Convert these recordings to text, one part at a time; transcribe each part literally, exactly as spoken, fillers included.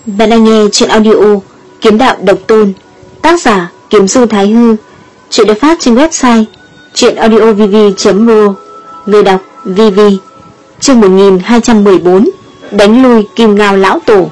Bạn đang nghe chuyện audio Kiếm Đạo Độc Tôn, tác giả Kiếm Du Thái Hư. Chuyện được phát trên website chuyenaudiovv chấm ro. Người đọc vê vê. Chương một nghìn hai trăm mười bốn. Đánh lui Kim Ngao Lão Tổ.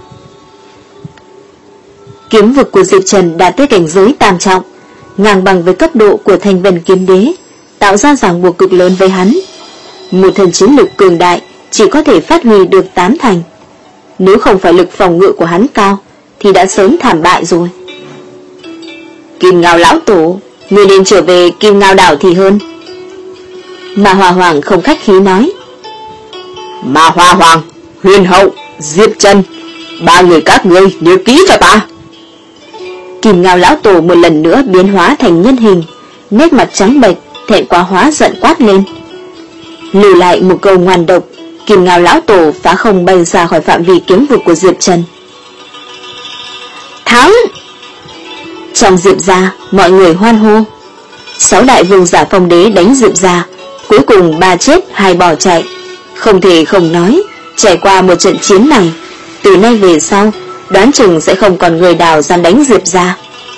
Kiếm vực của Diệp Trần đạt tới cảnh giới tam trọng, ngang bằng với cấp độ của Thanh Vân Kiếm Đế, tạo ra ràng buộc cực lớn với hắn. Một thần chiến lực cường đại chỉ có thể phát huy được tám thành. Nếu không phải lực phòng ngự của hắn cao thì đã sớm thảm bại rồi. Kim Ngao Lão Tổ, người nên trở về Kim Ngao Đảo thì hơn. Ma Hoa Hoàng không khách khí nói. Ma Hoa Hoàng, Huyền Hậu, Diệp Trần, ba người các ngươi nhớ kỹ cho ta. Kim Ngao Lão Tổ một lần nữa biến hóa thành nhân hình, nét mặt trắng bệch, thẹn quá hóa giận quát lên. Lưu lại một câu ngoan độc, Kim Ngao Lão Tổ phá không bay ra khỏi phạm vi kiếm vực của Diệp Trần. Thắng! Trong Diệp gia, mọi người hoan hô. Sáu đại vương giả phong đế đánh Diệp gia, cuối cùng ba chết hai bỏ chạy. Không thể không nói, trải qua một trận chiến này, từ nay về sau, đoán chừng sẽ không còn người nào dám đánh Diệp gia.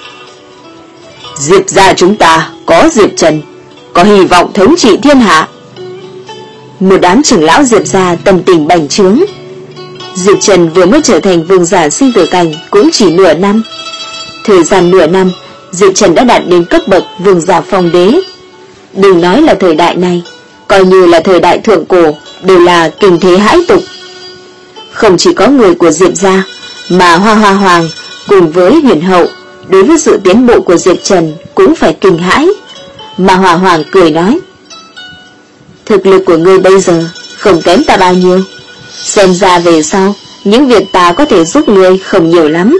Diệp gia chúng ta có Diệp Trần, có hy vọng thống trị thiên hạ. Một đám trưởng lão Diệp gia tâm tình bành trướng. Diệp Trần vừa mới trở thành vương giả sinh tử cảnh cũng chỉ nửa năm. Thời gian nửa năm, Diệp Trần đã đạt đến cấp bậc vương giả phong đế. Đừng nói là thời đại này, coi như là thời đại thượng cổ, đều là kinh thế hãi tục. Không chỉ có người của Diệp gia, mà Hoa Hoa Hoàng cùng với Huyền Hậu đối với sự tiến bộ của Diệp Trần cũng phải kinh hãi. Mà Hoa Hoàng cười nói, thực lực của ngươi bây giờ không kém ta bao nhiêu, xem ra về sau những việc ta có thể giúp ngươi không nhiều lắm.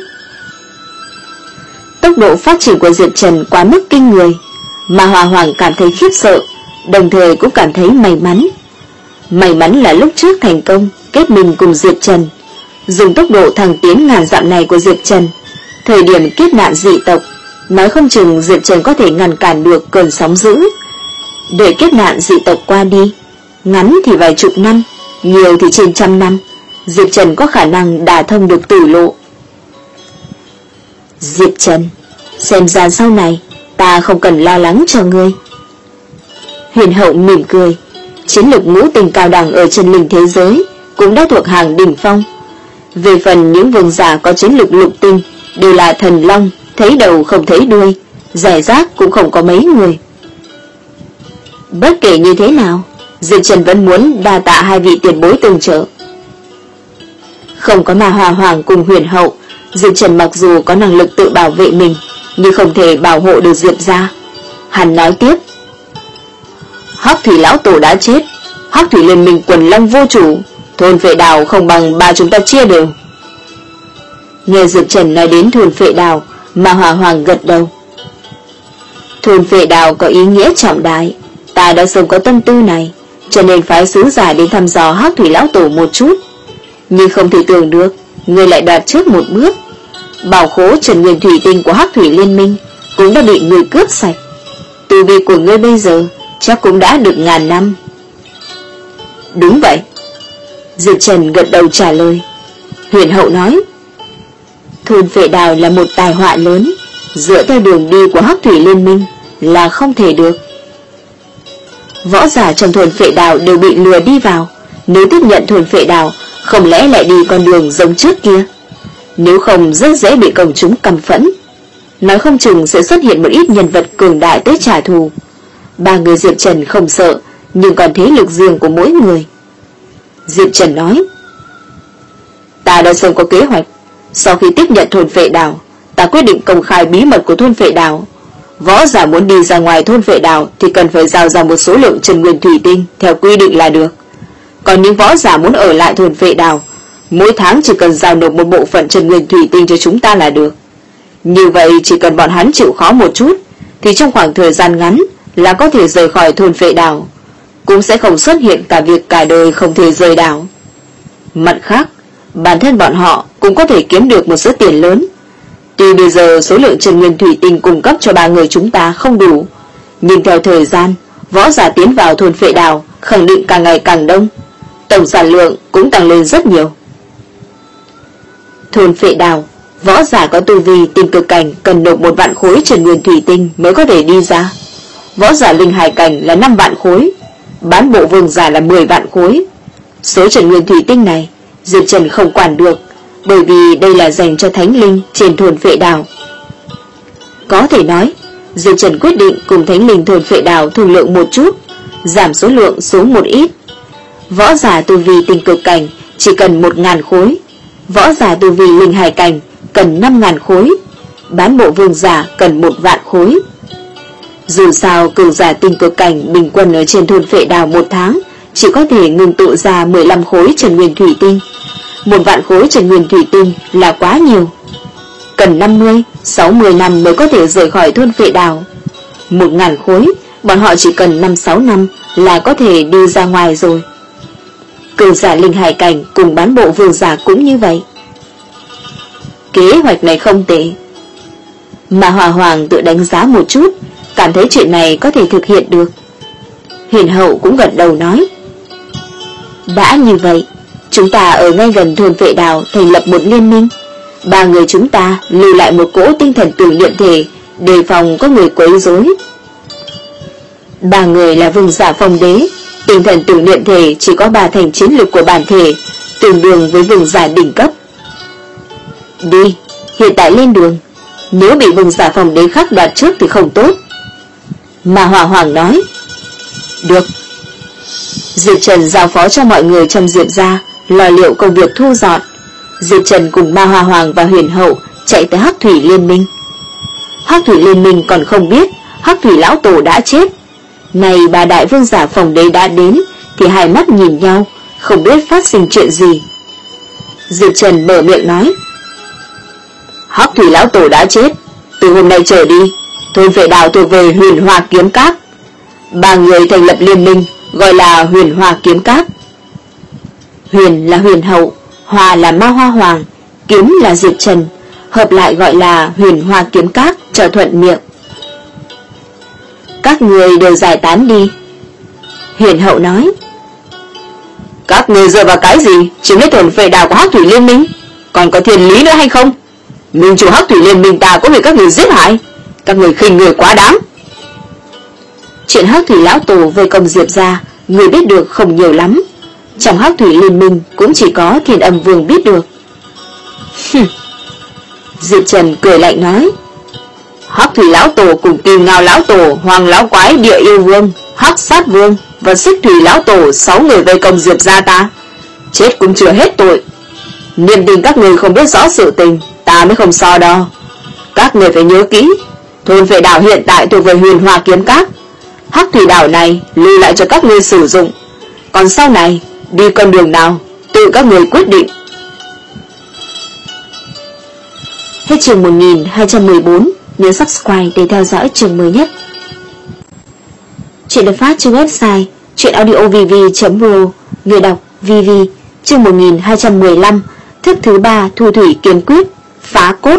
Tốc độ phát triển của Diệp Trần quá mức kinh người, mà Hoa Hoàng cảm thấy khiếp sợ, đồng thời cũng cảm thấy may mắn. May mắn là lúc trước thành công kết minh cùng Diệp Trần, dùng tốc độ thăng tiến ngàn dặm này của Diệp Trần, thời điểm kiếp nạn dị tộc, nói không chừng Diệp Trần có thể ngăn cản được cơn sóng dữ. Đợi kiếp nạn dị tộc qua đi, ngắn thì vài chục năm, nhiều thì trên trăm năm, Diệp Trần có khả năng đả thông được tử lộ. Diệp Trần, xem ra sau này ta không cần lo lắng cho ngươi. Huyền Hậu mỉm cười, chiến lược ngũ tình cao đẳng ở chân linh thế giới cũng đã thuộc hàng đỉnh phong. Về phần những vương giả có chiến lược lục tinh, đều là thần long, thấy đầu không thấy đuôi, giải rác cũng không có mấy người. Bất kể như thế nào, Diệp Trần vẫn muốn đa tạ hai vị tiền bối tương trợ. Không có Ma Hoa Hoàng cùng Huyền Hậu, Diệp Trần mặc dù có năng lực tự bảo vệ mình, nhưng không thể bảo hộ được Diệp gia. Hắn nói tiếp, Hắc Thủy Lão Tổ đã chết, Hắc Thủy Liên Minh quần long vô chủ, thôn Phệ Đào không bằng ba chúng ta chia đều. Nghe Diệp Trần nói đến thôn Phệ Đào, Ma Hoa Hoàng gật đầu. Thôn Phệ Đào có ý nghĩa trọng đại, ta đã sớm có tâm tư này, cho nên phái sứ giả đến thăm dò Hắc Thủy Lão Tổ một chút. Nhưng không thể tưởng được, người lại đoạt trước một bước. Bảo khố Trần Nguyên Thủy Tinh của Hắc Thủy Liên Minh cũng đã bị người cướp sạch. Tu vi của ngươi bây giờ chắc cũng đã được ngàn năm. Đúng vậy. Diệp Trần gật đầu trả lời. Huyền Hậu nói, thôn Phệ Đào là một tai họa lớn, dựa theo đường đi của Hắc Thủy Liên Minh là không thể được. Võ giả trong thôn Phệ Đào đều bị lừa đi vào, nếu tiếp nhận thôn Phệ Đào, không lẽ lại đi con đường giống trước kia? Nếu không rất dễ bị công chúng căm phẫn, nói không chừng sẽ xuất hiện một ít nhân vật cường đại tới trả thù. Ba người Diệp Trần không sợ, nhưng còn thế lực riêng của mỗi người. Diệp Trần nói, ta đã sớm có kế hoạch. Sau khi tiếp nhận thôn Phệ Đào, ta quyết định công khai bí mật của thôn Phệ Đào. Võ giả muốn đi ra ngoài thôn Phệ Đào thì cần phải giao ra một số lượng Trần Nguyên Thủy Tinh theo quy định là được. Còn những võ giả muốn ở lại thôn Phệ Đào, mỗi tháng chỉ cần giao nộp một bộ phận Trần Nguyên Thủy Tinh cho chúng ta là được. Như vậy chỉ cần bọn hắn chịu khó một chút, thì trong khoảng thời gian ngắn là có thể rời khỏi thôn Phệ Đào, cũng sẽ không xuất hiện cả việc cả đời không thể rời đảo. Mặt khác, bản thân bọn họ cũng có thể kiếm được một số tiền lớn. Tuy bây giờ số lượng Trần Nguyên Thủy Tinh cung cấp cho ba người chúng ta không đủ, nhưng theo thời gian, võ giả tiến vào thôn Phệ Đào khẳng định càng ngày càng đông, tổng sản lượng cũng tăng lên rất nhiều. Thôn Phệ Đào, võ giả có tu vi tinh cực cảnh cần nộp một vạn khối trần nguyên thủy tinh mới có thể đi ra. Võ giả linh hải cảnh là năm vạn khối, bán bộ vương giả là mười vạn khối. Số trần nguyên thủy tinh này Diệp Trần không quản được, bởi vì đây là dành cho thánh linh trên thôn Phệ Đào. Có thể nói, Diệp Trần quyết định cùng thánh linh thôn Phệ Đào thương lượng một chút, giảm số lượng xuống một ít. Võ giả tu vi tinh cực cảnh chỉ cần một ngàn khối, võ giả tu vi linh hải cảnh cần năm ngàn khối, bán bộ vương giả cần một vạn khối. Dù sao cường giả tinh cực cảnh bình quân ở trên thôn Phệ Đào một tháng chỉ có thể ngừng tụ ra mười lăm khối trần nguyên thủy tinh. Một vạn khối trần nguyên thủy tinh là quá nhiều, cần năm mươi, sáu mươi năm mới có thể rời khỏi thôn Phệ Đào. Một ngàn khối, bọn họ chỉ cần năm sáu năm là có thể đi ra ngoài rồi. Cường giả linh hải cảnh cùng bán bộ vương giả cũng như vậy. Kế hoạch này không tệ. Mà Hòa Hoàng tự đánh giá một chút, cảm thấy chuyện này có thể thực hiện được. Huyền Hậu cũng gật đầu nói, đã như vậy, chúng ta ở ngay gần thôn Phệ Đào thành lập một liên minh. Ba người chúng ta lưu lại một cỗ tinh thần tưởng niệm thể, đề phòng có người quấy rối. Ba người là vương giả phong đế, tinh thần tưởng niệm thể chỉ có ba thành chiến lực của bản thể, tương đương với vương giả đỉnh cấp. Đi, hiện tại lên đường, nếu bị vương giả phong đế khác đoạt trước thì không tốt. Mà Hòa Hoàng nói, được. Diệp Trần giao phó cho mọi người trong Diệp gia lo liệu công việc thu dọn. Diệp Trần cùng Ma Hoa Hoàng và Huyền Hậu chạy tới Hắc Thủy Liên Minh. Hắc Thủy Liên Minh còn không biết Hắc Thủy lão tổ đã chết. Này bà đại vương giả phòng đế đã đến, thì hai mắt nhìn nhau, không biết phát sinh chuyện gì. Diệp Trần mở miệng nói, Hắc Thủy lão tổ đã chết, từ hôm nay trở đi, thôn Phệ Đào thuộc về Huyền Hoa Kiếm Các. Ba người thành lập liên minh, gọi là Huyền Hoa Kiếm Các. Huyền là Huyền Hậu, Hoa là Ma Hoa Hoàng, Kiếm là Diệp Trần, hợp lại gọi là Huyền Hoa Kiếm Các cho thuận miệng. Các người đều giải tán đi. Huyền Hậu nói, các người dựa vào cái gì chiếm lấy thôn Phệ Đào của Hắc Thủy Liên Minh? Còn có thiên lý nữa hay không? Minh chủ Hắc Thủy Liên Minh ta có bị các người giết hại, các người khinh người quá đáng. Chuyện Hắc Thủy lão tổ về công Diệp gia, người biết được không nhiều lắm. Trong Hắc Thủy Liên Minh cũng chỉ có Thiên Âm Vương biết được. Diệp Trần cười lạnh nói, Hắc Thủy lão tổ cùng Kim Ngao lão tổ, Hoàng lão quái, Địa yêu vương, Hắc sát vương và Xích Thủy lão tổ sáu người vây công Diệp gia ta, chết cũng chưa hết tội. Niềm tin các người không biết rõ sự tình, ta mới không so đo. Các người phải nhớ kỹ, thôn Phệ Đào hiện tại thuộc về Huyền Hoa Kiếm Các. Hắc Thủy đảo này lưu lại cho các ngươi sử dụng, còn sau này đi con đường nào tự các người quyết định. Hết chương một nghìn hai trăm mười bốn, nhớ subscribe để theo dõi chương mới nhất. Chuyện được phát trên website truyệnaudiovv chấm ro, người đọc vê vê. Chương một nghìn hai trăm mười lăm, thức thứ ba Thu Thủy Kiếm Quyết, phá cốt.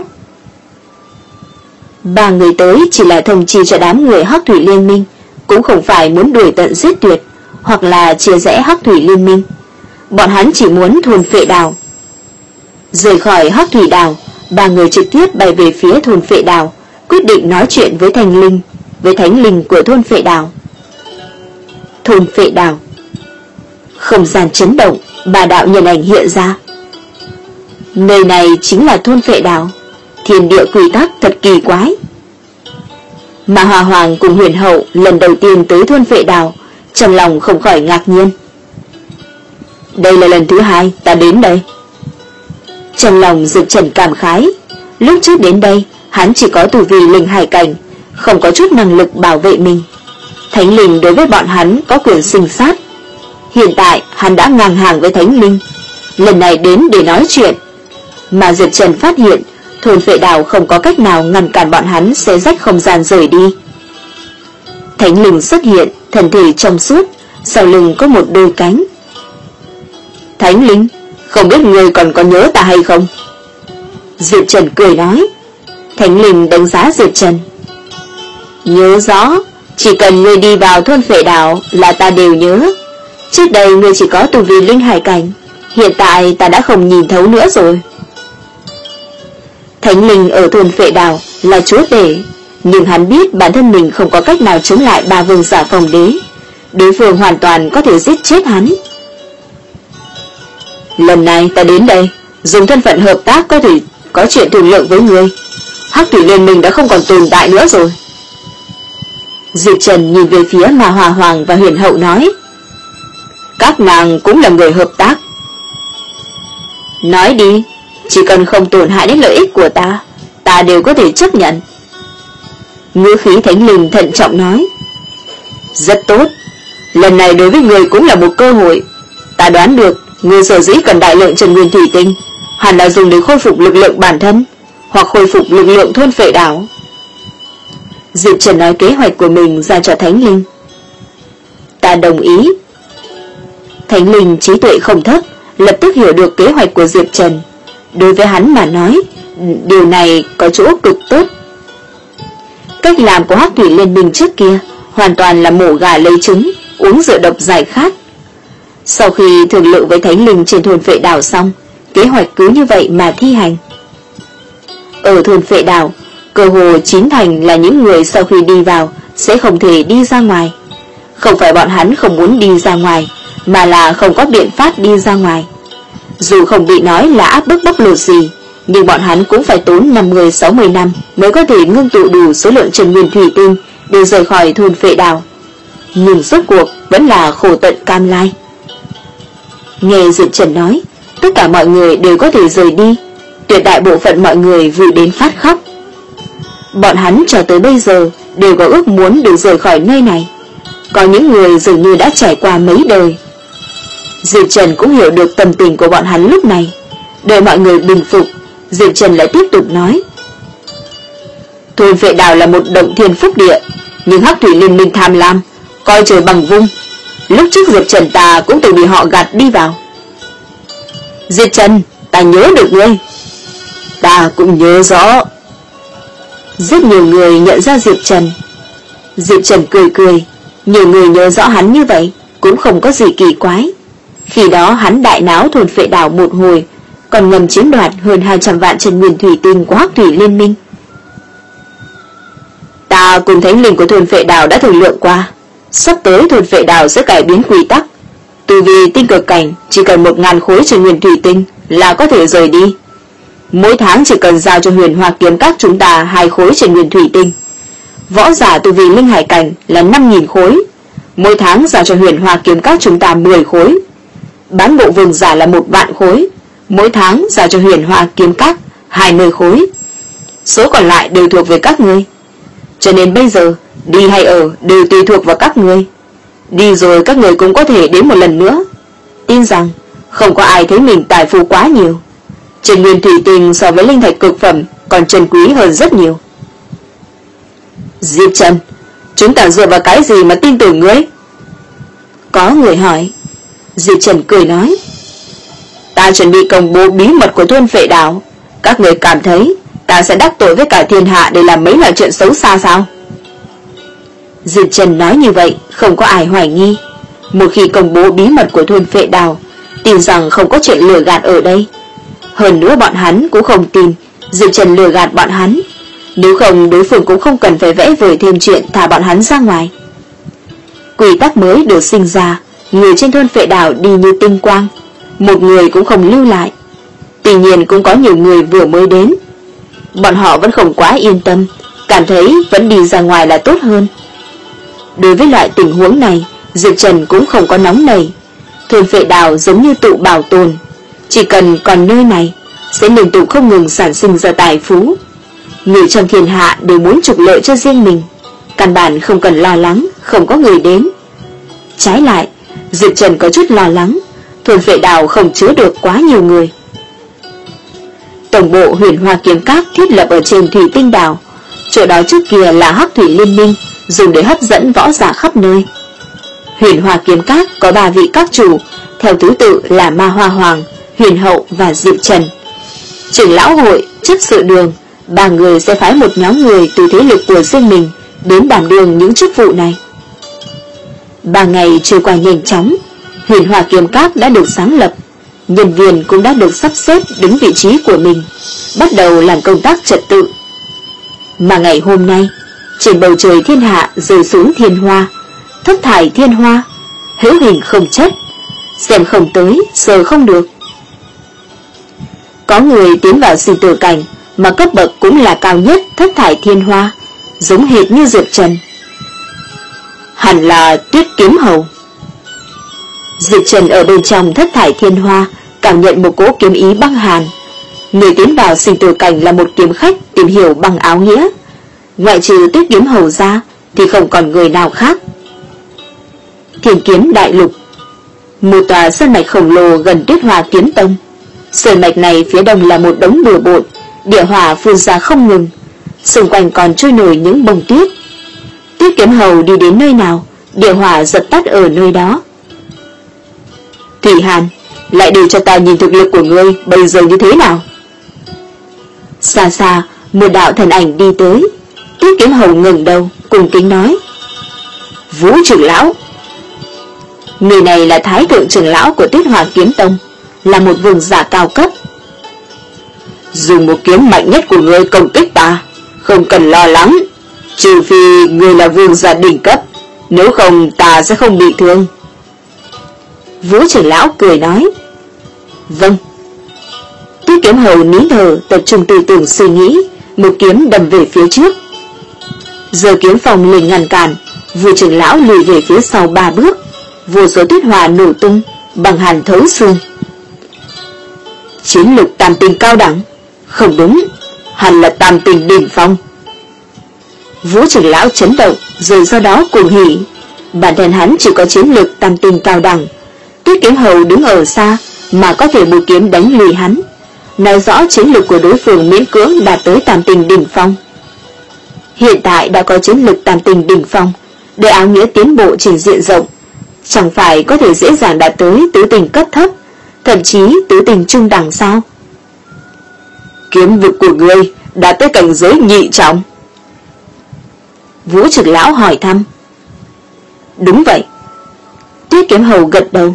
Ba người tới chỉ là thông chi cho đám người Hắc Thủy Liên Minh, cũng không phải muốn đuổi tận giết tuyệt, hoặc là chia rẽ Hắc Thủy Liên Minh. Bọn hắn chỉ muốn thôn Phệ Đào. Rời khỏi Hắc Thủy Đào, ba người trực tiếp bay về phía thôn Phệ Đào, quyết định nói chuyện với Thanh Linh, với thánh linh của thôn Phệ Đào. Thôn Phệ Đào. Không gian chấn động, ba đạo nhân ảnh hiện ra. Nơi này chính là thôn Phệ Đào, thiên địa quy tắc thật kỳ quái. Mà Hòa Hoàng cùng Huyền Hậu lần đầu tiên tới thôn Phệ Đào, trong lòng không khỏi ngạc nhiên. Đây là lần thứ hai ta đến đây. Trong lòng Diệp Trần cảm khái, lúc trước đến đây hắn chỉ có tu vi linh hải cảnh, không có chút năng lực bảo vệ mình. Thánh linh đối với bọn hắn có quyền sinh sát. Hiện tại hắn đã ngang hàng với thánh linh, lần này đến để nói chuyện. Mà Diệp Trần phát hiện thôn Phệ Đào không có cách nào ngăn cản bọn hắn xé rách không gian rời đi. Thánh linh xuất hiện, thân thể trong suốt, sau lưng có một đôi cánh. Thánh linh, không biết người còn có nhớ ta hay không? Diệp Trần cười nói. Thánh linh đánh giá Diệp Trần. Nhớ rõ, chỉ cần ngươi đi vào thôn Phệ Đào là ta đều nhớ. Trước đây ngươi chỉ có tu vi linh hải cảnh, hiện tại ta đã không nhìn thấu nữa rồi. Thánh linh ở thôn Phệ Đào là chúa tể, nhưng hắn biết bản thân mình không có cách nào chống lại ba vương giả phong đế. Đối phương hoàn toàn có thể giết chết hắn. Lần này ta đến đây dùng thân phận hợp tác, có thể có chuyện thương lượng với ngươi. Hắc Thủy Liên Minh đã không còn tồn tại nữa rồi. Diệp Trần nhìn về phía Ma Hoa Hoàng và Huyền Hậu nói, các nàng cũng là người hợp tác. Nói đi, chỉ cần không tổn hại đến lợi ích của ta, ta đều có thể chấp nhận. Ngữ khí thánh linh thận trọng nói, rất tốt, lần này đối với người cũng là một cơ hội. Ta đoán được người sở dĩ cần đại lượng Trần Nguyên Thủy Tinh hẳn là dùng để khôi phục lực lượng bản thân, hoặc khôi phục lực lượng thôn Phệ Đảo. Diệp Trần nói kế hoạch của mình ra cho thánh linh. Ta đồng ý. Thánh linh trí tuệ không thấp, lập tức hiểu được kế hoạch của Diệp Trần. Đối với hắn mà nói, điều này có chỗ cực tốt. Cách làm của Hắc Thủy Liên Minh trước kia hoàn toàn là mổ gà lấy trứng, uống rượu độc giải khát. Sau khi thương lượng với thánh linh trên thôn Phệ Đảo xong, kế hoạch cứ như vậy mà thi hành. Ở thôn Phệ Đảo, cơ hồ chín thành là những người sau khi đi vào sẽ không thể đi ra ngoài. Không phải bọn hắn không muốn đi ra ngoài, mà là không có biện pháp đi ra ngoài. Dù không bị nói là áp bức bóc lột gì, nhưng bọn hắn cũng phải tốn năm mươi sáu mươi năm mới có thể ngưng tụ đủ số lượng Trần Nguyên Thủy Tinh để rời khỏi thôn Phệ Đảo. Nhưng rốt cuộc vẫn là khổ tận cam lai. Nghe Diệp Trần nói, tất cả mọi người đều có thể rời đi. Tuyệt đại bộ phận mọi người vui đến phát khóc. Bọn hắn cho tới bây giờ đều có ước muốn được rời khỏi nơi này. Có những người dường như đã trải qua mấy đời. Diệp Trần cũng hiểu được tâm tình của bọn hắn lúc này. Đợi mọi người bình phục, Diệp Trần lại tiếp tục nói, thôn Phệ Đảo là một động thiên phúc địa, nhưng Hắc Thủy Liên Minh tham lam, coi trời bằng vung. Lúc trước Diệp Trần ta cũng từng bị họ gạt đi vào. Diệp Trần, ta nhớ được ngươi. Ta cũng nhớ rõ. Rất nhiều người nhận ra Diệp Trần. Diệp Trần cười cười, nhiều người nhớ rõ hắn như vậy cũng không có gì kỳ quái. Khi đó hắn đại náo thôn Phệ Đảo một hồi, còn ngầm chiếm đoạt hơn hai trăm vạn Trần Nguyên Thủy Tinh của Hắc Thủy Liên Minh. Ta cùng thánh linh của thôn Phệ Đảo đã thương lượng qua, sắp tới thôn Phệ Đảo sẽ cải biến quy tắc. Từ vì tinh cực cảnh chỉ cần một ngàn khối Trần Nguyên Thủy Tinh là có thể rời đi. Mỗi tháng chỉ cần giao cho Huyền Hoa Kiếm Các chúng ta hai khối Trần Nguyên Thủy Tinh. Võ giả từ vì linh hải cảnh là năm nghìn khối, mỗi tháng giao cho Huyền Hoa Kiếm Các chúng ta mười khối. Bán bộ vương giả là một vạn khối, mỗi tháng giao cho Huyền Hoa Kiếm Các hai mươi khối. Số còn lại đều thuộc về các ngươi. Cho nên bây giờ đi hay ở đều tùy thuộc vào các ngươi. Đi rồi các người cũng có thể đến một lần nữa. Tin rằng không có ai thấy mình tài phú quá nhiều. Trần Nguyên Thủy Tinh so với linh thạch cực phẩm còn trân quý hơn rất nhiều. Diệp Trần, chúng ta dựa vào cái gì mà tin tưởng ngươi? Có người hỏi. Diệp Trần cười nói, ta chuẩn bị công bố bí mật của thôn Phệ Đảo. Các người cảm thấy ta sẽ đắc tội với cả thiên hạ để làm mấy loại chuyện xấu xa sao? Diệp Trần nói như vậy không có ai hoài nghi. Một khi công bố bí mật của thôn Phệ Đảo, tin rằng không có chuyện lừa gạt ở đây. Hơn nữa bọn hắn cũng không tin Diệp Trần lừa gạt bọn hắn. Nếu không đối phương cũng không cần phải vẽ vời thêm chuyện thả bọn hắn ra ngoài. Quy tắc mới được sinh ra, người trên thôn Phệ Đảo đi như tinh quang, một người cũng không lưu lại. Tuy nhiên cũng có nhiều người vừa mới đến. Bọn họ vẫn không quá yên tâm, cảm thấy vẫn đi ra ngoài là tốt hơn. Đối với loại tình huống này, Diệp Trần cũng không có nóng nảy. Thôn Phệ Đảo giống như tụ bảo tồn, chỉ cần còn nơi này sẽ liên tục không ngừng sản sinh ra tài phú. Người trong thiên hạ đều muốn trục lợi cho riêng mình, căn bản không cần lo lắng không có người đến. Trái lại, Diệp Trần có chút lo lắng, thôn Phệ Đảo không chứa được quá nhiều người. Tổng bộ Huyền Hoa Kiếm Các thiết lập ở trên Thủy Tinh Đảo, chỗ đó trước kia là Hắc Thủy Liên Minh, dùng để hấp dẫn võ giả khắp nơi. Huyền Hoa Kiếm Các có ba vị các chủ, theo thứ tự là Ma Hoa Hoàng, Huyền Hậu và Diệp Trần. Trưởng lão hội, chấp sự đường, ba người sẽ phái một nhóm người từ thế lực của riêng mình đến đảm đương những chức vụ này. Ba ngày trôi qua nhanh chóng, Huyền Hoa Kiếm Các đã được sáng lập, nhân viên cũng đã được sắp xếp đứng vị trí của mình, bắt đầu làm công tác trật tự. Mà ngày hôm nay, trên bầu trời thiên hạ rơi xuống thiên hoa, thất thải thiên hoa, hữu hình không chất, xem không tới, sờ không được. Có người tiến vào sinh tử cảnh mà cấp bậc cũng là cao nhất thất thải thiên hoa, giống hệt như Diệp Trần. Hẳn là Tuyết Kiếm Hầu. Diệp Trần ở bên trong thất thải thiên hoa cảm nhận một cỗ kiếm ý băng hàn. Người tiến vào sinh tử cảnh là một kiếm khách tìm hiểu bằng áo nghĩa, ngoại trừ Tuyết Kiếm Hầu ra thì không còn người nào khác. Thiên Kiếm Đại Lục, một tòa sơn mạch khổng lồ gần Tuyết Hòa Kiếm Tông. Sơn mạch này phía đông là một đống bừa bộn, địa hỏa phun ra không ngừng, xung quanh còn trôi nổi những bông tuyết. Tuyết Kiếm Hầu đi đến nơi nào, địa hỏa dập tắt ở nơi đó. Thủy Hàn, lại để cho ta nhìn thực lực của ngươi bây giờ như thế nào. Xa xa, một đạo thần ảnh đi tới. Tuyết Kiếm Hầu ngẩng đầu, cùng kính nói: Vũ trưởng lão. Người này là thái thượng trưởng lão của Tuyết Hòa Kiếm Tông, là một vương giả cao cấp. Dùng một kiếm mạnh nhất của ngươi công kích ta, không cần lo lắng, trừ phi ngươi là vương giả đỉnh cấp, nếu không ta sẽ không bị thương. Vũ trưởng lão cười nói: Vâng. Tuyết Kiếm Hầu nín thở, tập trung tư tưởng suy nghĩ, một kiếm đâm về phía trước. Giờ kiếm phòng liền ngăn cản, Vũ trưởng lão lùi về phía sau ba bước, vô số tuyết hỏa nổ tung, bằng hàn thấu xương. Chiến lục tam tinh cao đẳng? Không đúng, hẳn là tam tinh đỉnh phong. Vũ trưởng lão chấn động, rồi sau đó cuồng hỉ. Bản thân hắn chỉ có chiến lược tam tinh cao đẳng. Tuyết Kiếm Hầu đứng ở xa mà có thể một kiếm đánh lùi hắn, nói rõ chiến lược của đối phương miễn cưỡng đạt tới tam tinh đỉnh phong. Hiện tại đã có chiến lược tam tinh đỉnh phong, để áo nghĩa tiến bộ trên diện rộng, chẳng phải có thể dễ dàng đạt tới tứ tinh cấp thấp, thậm chí tứ tinh trung đẳng sao? Kiếm vực của ngươi đã tới cảnh giới nhị trọng. Vũ trưởng lão hỏi thăm. Đúng vậy. Tuyết Kiếm Hầu gật đầu.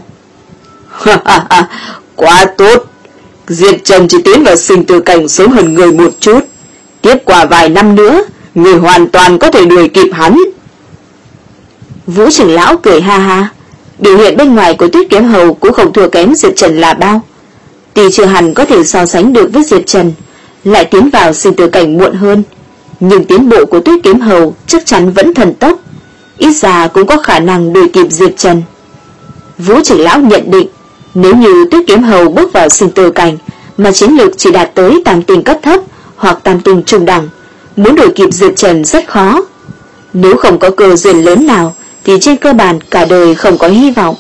Quá tốt. Diệp Trần chỉ tiến vào sinh tử cảnh sớm hơn người một chút, tiếp qua vài năm nữa người hoàn toàn có thể đuổi kịp hắn. Vũ trưởng lão cười ha ha. Biểu hiện bên ngoài của Tuyết Kiếm Hầu cũng không thua kém Diệp Trần là bao. Tuy chưa hẳn có thể so sánh được với Diệp Trần, lại tiến vào sinh tử cảnh muộn hơn, nhưng tiến bộ của Tuyết Kiếm Hầu chắc chắn vẫn thần tốc, ít ra cũng có khả năng đuổi kịp Diệp Trần. Vũ trưởng lão nhận định, nếu như Tuyết Kiếm Hầu bước vào sinh tử cảnh mà chiến lược chỉ đạt tới tam tinh cấp thấp hoặc tam tinh trung đẳng, muốn đuổi kịp Diệp Trần rất khó. Nếu không có cơ duyên lớn nào thì trên cơ bản cả đời không có hy vọng.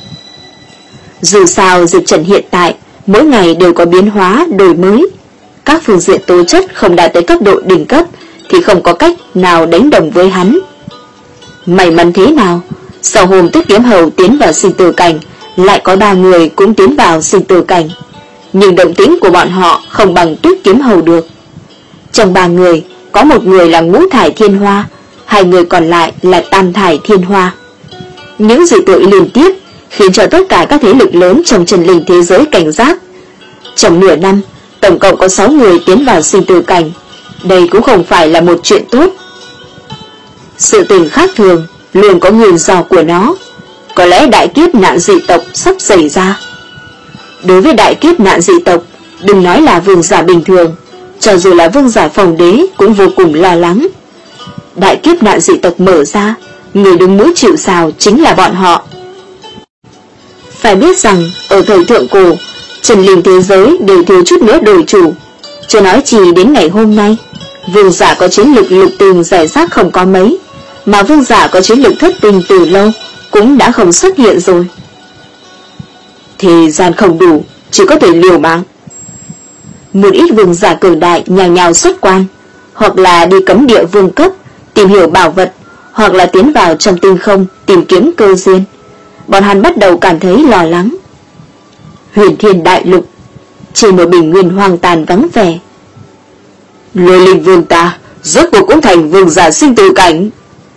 Dù sao Diệp Trần hiện tại mỗi ngày đều có biến hóa đổi mới, các phương diện tố chất không đạt tới cấp độ đỉnh cấp thì không có cách nào đánh đồng với hắn. May mắn thế nào, sau hôm Tuyết Kiếm Hầu tiến vào sinh tử cảnh, lại có ba người cũng tiến vào sinh tử cảnh, nhưng động tĩnh của bọn họ không bằng Tuyết Kiếm Hầu được. Trong ba người, có một người là ngũ thải thiên hoa, hai người còn lại là tam thải thiên hoa. Những dị tượng liên tiếp khiến cho tất cả các thế lực lớn trong chân linh thế giới cảnh giác. Trong nửa năm, tổng cộng có sáu người tiến vào sinh tử cảnh. Đây cũng không phải là một chuyện tốt. Sự tình khác thường luôn có nguyên do của nó. Có lẽ đại kiếp nạn dị tộc sắp xảy ra. Đối với đại kiếp nạn dị tộc, đừng nói là vương giả bình thường, cho dù là vương giả phòng đế cũng vô cùng lo lắng. Đại kiếp nạn dị tộc mở ra, người đứng mũi chịu sào chính là bọn họ. Phải biết rằng ở thời thượng cổ, chân linh thế giới đều thiếu chút nữa đổi chủ. Chưa nói chỉ đến ngày hôm nay, vương giả có chiến lực lục tinh giải rác không có mấy, mà vương giả có chiến lực thất tinh từ lâu cũng đã không xuất hiện rồi. Thì gian không đủ, chỉ có thể liều mạng. Một ít vương giả cường đại nhào nhào xuất quan, hoặc là đi cấm địa vương cấp tìm hiểu bảo vật, hoặc là tiến vào trong tinh không tìm kiếm cơ duyên. Bọn hắn bắt đầu cảm thấy lo lắng. Huyền Thiên Đại Lục, trên một bình nguyên hoang tàn vắng vẻ. Lôi Linh Vương ta rốt cuộc cũng thành vương giả sinh tử cảnh.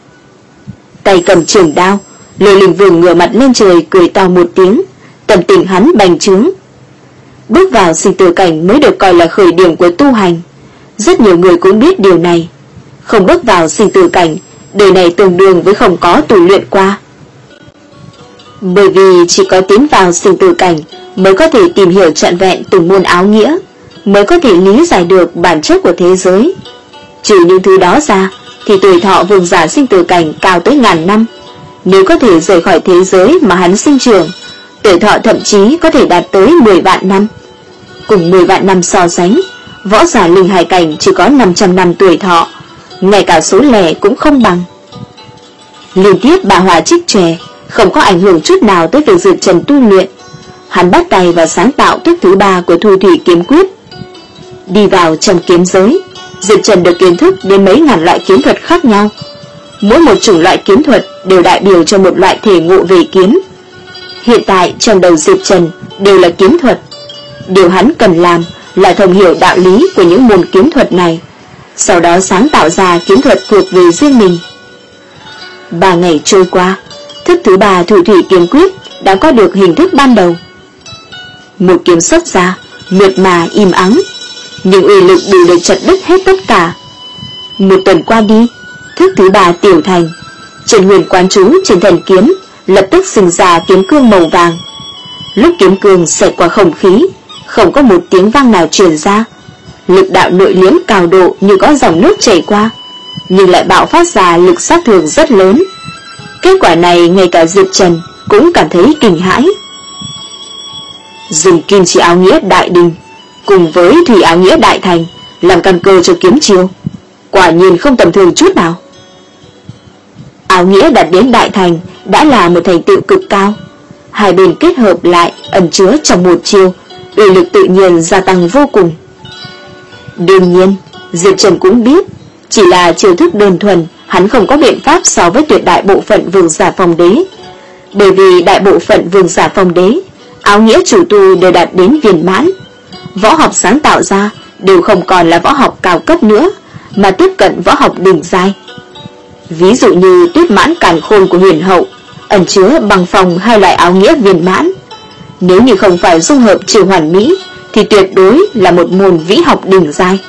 Tay cầm trường đao, Lôi Linh Vương ngửa mặt lên trời cười to một tiếng, tâm tình hắn bành trướng. Bước vào sinh tử cảnh mới được coi là khởi điểm của tu hành. Rất nhiều người cũng biết điều này. Không bước vào sinh tử cảnh, đời này tương đương với không có tu luyện qua. Bởi vì chỉ có tiến vào sinh tử cảnh mới có thể tìm hiểu trọn vẹn từng môn áo nghĩa, mới có thể lý giải được bản chất của thế giới. Trừ những thứ đó ra thì tuổi thọ vương giả sinh tử cảnh cao tới ngàn năm. Nếu có thể rời khỏi thế giới mà hắn sinh trưởng, tuổi thọ thậm chí có thể đạt tới mười vạn năm. Cùng mười vạn năm so sánh, võ giả linh hải cảnh chỉ có năm trăm năm tuổi thọ, ngay cả số lẻ cũng không bằng. Liên tiếp bà hỏa trích chòe không có ảnh hưởng chút nào tới việc Diệp Trần tu luyện. Hắn bắt tay vào sáng tạo thức thứ ba của Thu Thủy kiếm quyết. Đi vào trong kiếm giới, Diệp Trần được kiến thức đến mấy ngàn loại kiếm thuật khác nhau. Mỗi một chủng loại kiếm thuật đều đại biểu cho một loại thể ngộ về kiếm. Hiện tại trong đầu Diệp Trần đều là kiếm thuật. Điều hắn cần làm là thông hiểu đạo lý của những môn kiếm thuật này, sau đó sáng tạo ra kiếm thuật thuộc về riêng mình. Ba ngày trôi qua, thức thứ ba Thu Thủy kiếm quyết đã có được hình thức ban đầu. Một kiếm xuất ra, mượt mà im ắng, nhưng uy lực đủ để chặt đứt hết tất cả. Một tuần qua đi, thức thứ ba tiểu thành, Trần Huyền quán trú trên thần kiếm lập tức sinh ra kiếm cương màu vàng. Lúc kiếm cương xẹt qua không khí, không có một tiếng vang nào truyền ra. Lực đạo nội liếm cao độ như có dòng nước chảy qua, nhưng lại bạo phát ra lực sát thương rất lớn. Kết quả này ngay cả Diệp Trần cũng cảm thấy kinh hãi. Dùng kim chỉ áo nghĩa đại đình cùng với thủy áo nghĩa đại thành làm căn cơ cho kiếm chiêu, quả nhiên không tầm thường chút nào. Áo nghĩa đạt đến đại thành đã là một thành tựu cực cao. Hai bên kết hợp lại ẩn chứa trong một chiêu, uy lực tự nhiên gia tăng vô cùng. Đương nhiên, Diệp Trần cũng biết, chỉ là chiêu thức đơn thuần, hắn không có biện pháp so với tuyệt đại bộ phận vương giả phong đế. Bởi vì đại bộ phận vương giả phong đế, áo nghĩa chủ tu đều đạt đến viên mãn. Võ học sáng tạo ra đều không còn là võ học cao cấp nữa, mà tiếp cận võ học đỉnh giai. Ví dụ như Tuyết Mãn Càn Khôn của Huyền Hậu ẩn chứa bằng phòng hai loại áo nghĩa viên mãn. Nếu như không phải dung hợp trừ hoàn mỹ thì tuyệt đối là một môn vĩ học đỉnh giai.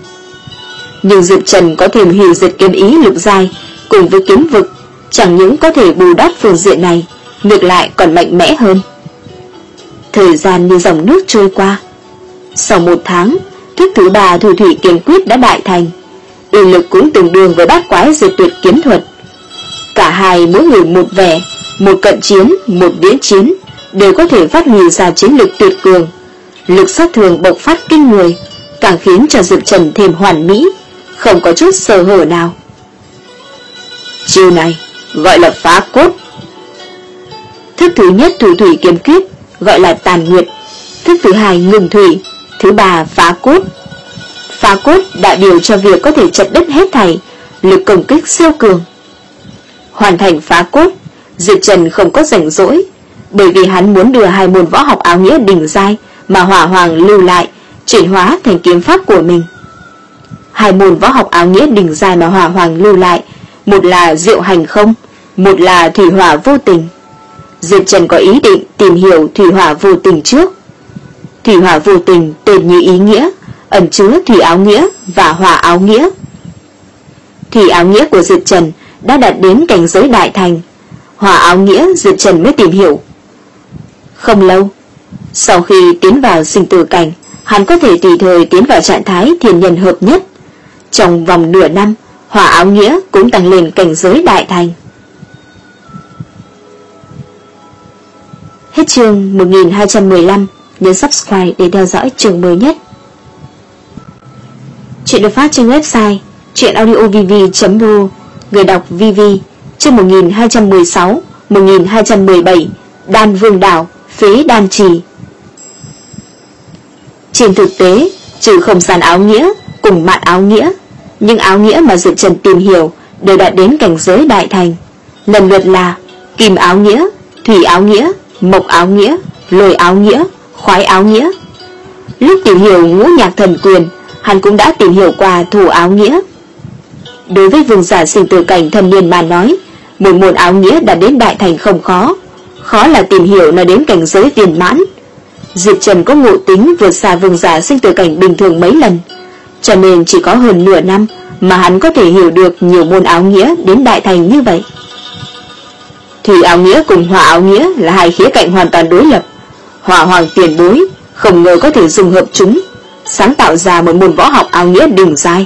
Nhưng Diệp Trần có thêm hủy diệt kiếm ý lục giai cùng với kiếm vực, chẳng những có thể bù đắp phương diện này, ngược lại còn mạnh mẽ hơn. Thời gian như dòng nước trôi qua. Sau một tháng, thức thứ ba Thu Thủy kiếm quyết đã đại thành, uy lực cũng tương đương với bát quái diệt tuyệt kiếm thuật. Cả hai mỗi người một vẻ, một cận chiến, một viễn chiến, đều có thể phát huy ra chiến lực tuyệt cường. Lực sát thương bộc phát kinh người, càng khiến cho Diệp Trần thêm hoàn mỹ, không có chút sơ hở nào. Chiêu này gọi là phá cốt. Thức thứ nhất Thu Thủy kiếm quyết gọi là tàn nguyệt, thức thứ hai ngừng thủy, thứ ba phá cốt. Phá cốt đại biểu cho việc có thể chặt đứt hết thảy, lực công kích siêu cường. Hoàn thành phá cốt, Diệp Trần không có rảnh rỗi, bởi vì hắn muốn đưa hai môn võ học áo nghĩa đỉnh giai mà Hỏa Hoàng lưu lại chuyển hóa thành kiếm pháp của mình. Hai môn võ học áo nghĩa đỉnh giai mà Hỏa Hoàng lưu lại, một là Diệu Hành Không, một là Thủy Hỏa Vô Tình. Diệp Trần có ý định tìm hiểu Thủy Hỏa Vô Tình trước. Thủy Hỏa Vô Tình tên như ý nghĩa, ẩn chứa thủy áo nghĩa và hỏa áo nghĩa. Thủy áo nghĩa của Diệp Trần đã đạt đến cảnh giới đại thành, hỏa áo nghĩa Diệp Trần mới tìm hiểu. Không lâu, sau khi tiến vào sinh tử cảnh, hắn có thể tùy thời tiến vào trạng thái thiên nhân hợp nhất. Trong vòng nửa năm, hỏa áo nghĩa cũng tăng lên cảnh giới đại thành. Hết chương một nghìn hai trăm mười lăm, nhấn subscribe để theo dõi chương mới nhất. Chuyện được phát trên website truyệnaudiovv chấm ru, người đọc vê vê, chương một nghìn hai trăm mười sáu, một nghìn hai trăm mười bảy, Đan Vương Đảo, Phế Đan Trì. Trên thực tế, trừ không gian áo nghĩa cùng mạn áo nghĩa, nhưng áo nghĩa mà Diệp Trần tìm hiểu đều đạt đến cảnh giới đại thành, lần lượt là kim áo nghĩa, thủy áo nghĩa, mộc áo nghĩa, lôi áo nghĩa, khoái áo nghĩa. Lúc tìm hiểu ngũ nhạc thần quyền, hắn cũng đã tìm hiểu qua thủ áo nghĩa. Đối với vương giả sinh tử cảnh thâm niên mà nói, một môn áo nghĩa đã đến đại thành không khó, khó là tìm hiểu nó đến cảnh giới tiền mãn. Diệp Trần có ngộ tính vượt xa vương giả sinh tử cảnh bình thường mấy lần, cho nên chỉ có hơn nửa năm mà hắn có thể hiểu được nhiều môn áo nghĩa đến đại thành như vậy. Thủy áo nghĩa cùng hỏa áo nghĩa là hai khía cạnh hoàn toàn đối lập. Hỏa hoàng tiền bối không ngờ có thể dùng hợp chúng, sáng tạo ra một môn võ học áo nghĩa đỉnh giai.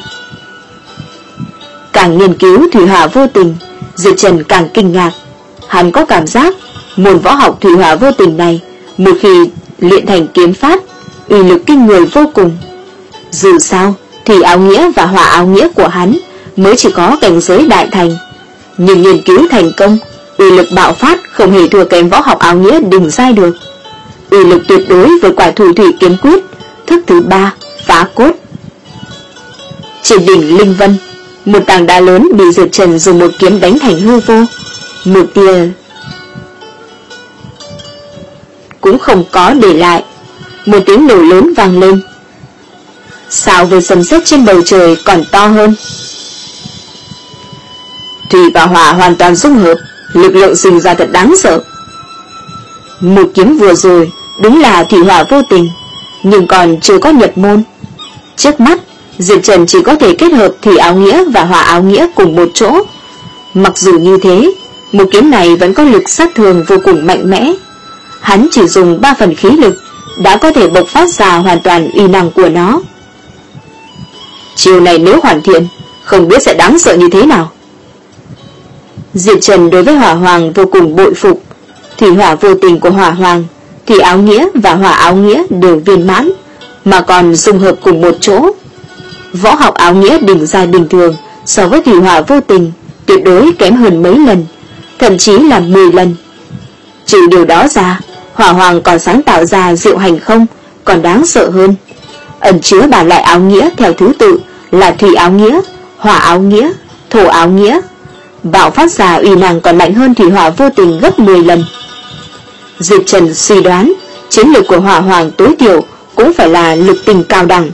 Càng nghiên cứu thủy hỏa vô tình, Diệp Trần càng kinh ngạc. Hắn có cảm giác môn võ học thủy hỏa vô tình này một khi luyện thành kiếm pháp, uy lực kinh người vô cùng. Dù sao, thủy áo nghĩa và hỏa áo nghĩa của hắn mới chỉ có cảnh giới đại thành, nhưng nghiên cứu thành công, uy lực bạo phát không hề thua kém võ học áo nghĩa đỉnh giai được. Uy lực tuyệt đối vượt qua Thủy Thủy kiếm quyết thức thứ ba, phá cốt. Trên đỉnh Linh Vân, một tảng đá lớn bị Diệp Trần dùng một kiếm đánh thành hư vô, một tia cũng không có để lại. Một tiếng nổ lớn vang lên, sao với sấm sét trên bầu trời còn to hơn. Thủy và hỏa hoàn toàn dung hợp, lực lượng sinh ra thật đáng sợ. Một kiếm vừa rồi đúng là thủy hỏa vô tình, nhưng còn chưa có nhập môn. Trước mắt Diệp Trần chỉ có thể kết hợp thủy áo nghĩa và hỏa áo nghĩa cùng một chỗ. Mặc dù như thế, một kiếm này vẫn có lực sát thương vô cùng mạnh mẽ. Hắn chỉ dùng ba phần khí lực đã có thể bộc phát ra hoàn toàn uy năng của nó. Chiều này nếu hoàn thiện, không biết sẽ đáng sợ như thế nào. Diệp Trần đối với hỏa hoàng vô cùng bội phục. Thủy hỏa vô tình của hỏa hoàng, thủy áo nghĩa và hỏa áo nghĩa đều viên mãn, mà còn dung hợp cùng một chỗ. Võ học áo nghĩa đỉnh giai bình thường so với thủy hỏa vô tình tuyệt đối kém hơn mấy lần, thậm chí là mười lần. Trừ điều đó ra, hỏa hoàng còn sáng tạo ra diệu hành không còn đáng sợ hơn, ẩn chứa ba loại áo nghĩa theo thứ tự là thủy áo nghĩa, hỏa áo nghĩa, thổ áo nghĩa, bạo phát ra uy năng còn mạnh hơn thủy hỏa vô tình gấp mười lần. Diệp Trần suy đoán chiến lực của hỏa hoàng tối thiểu cũng phải là lực tình cao đẳng.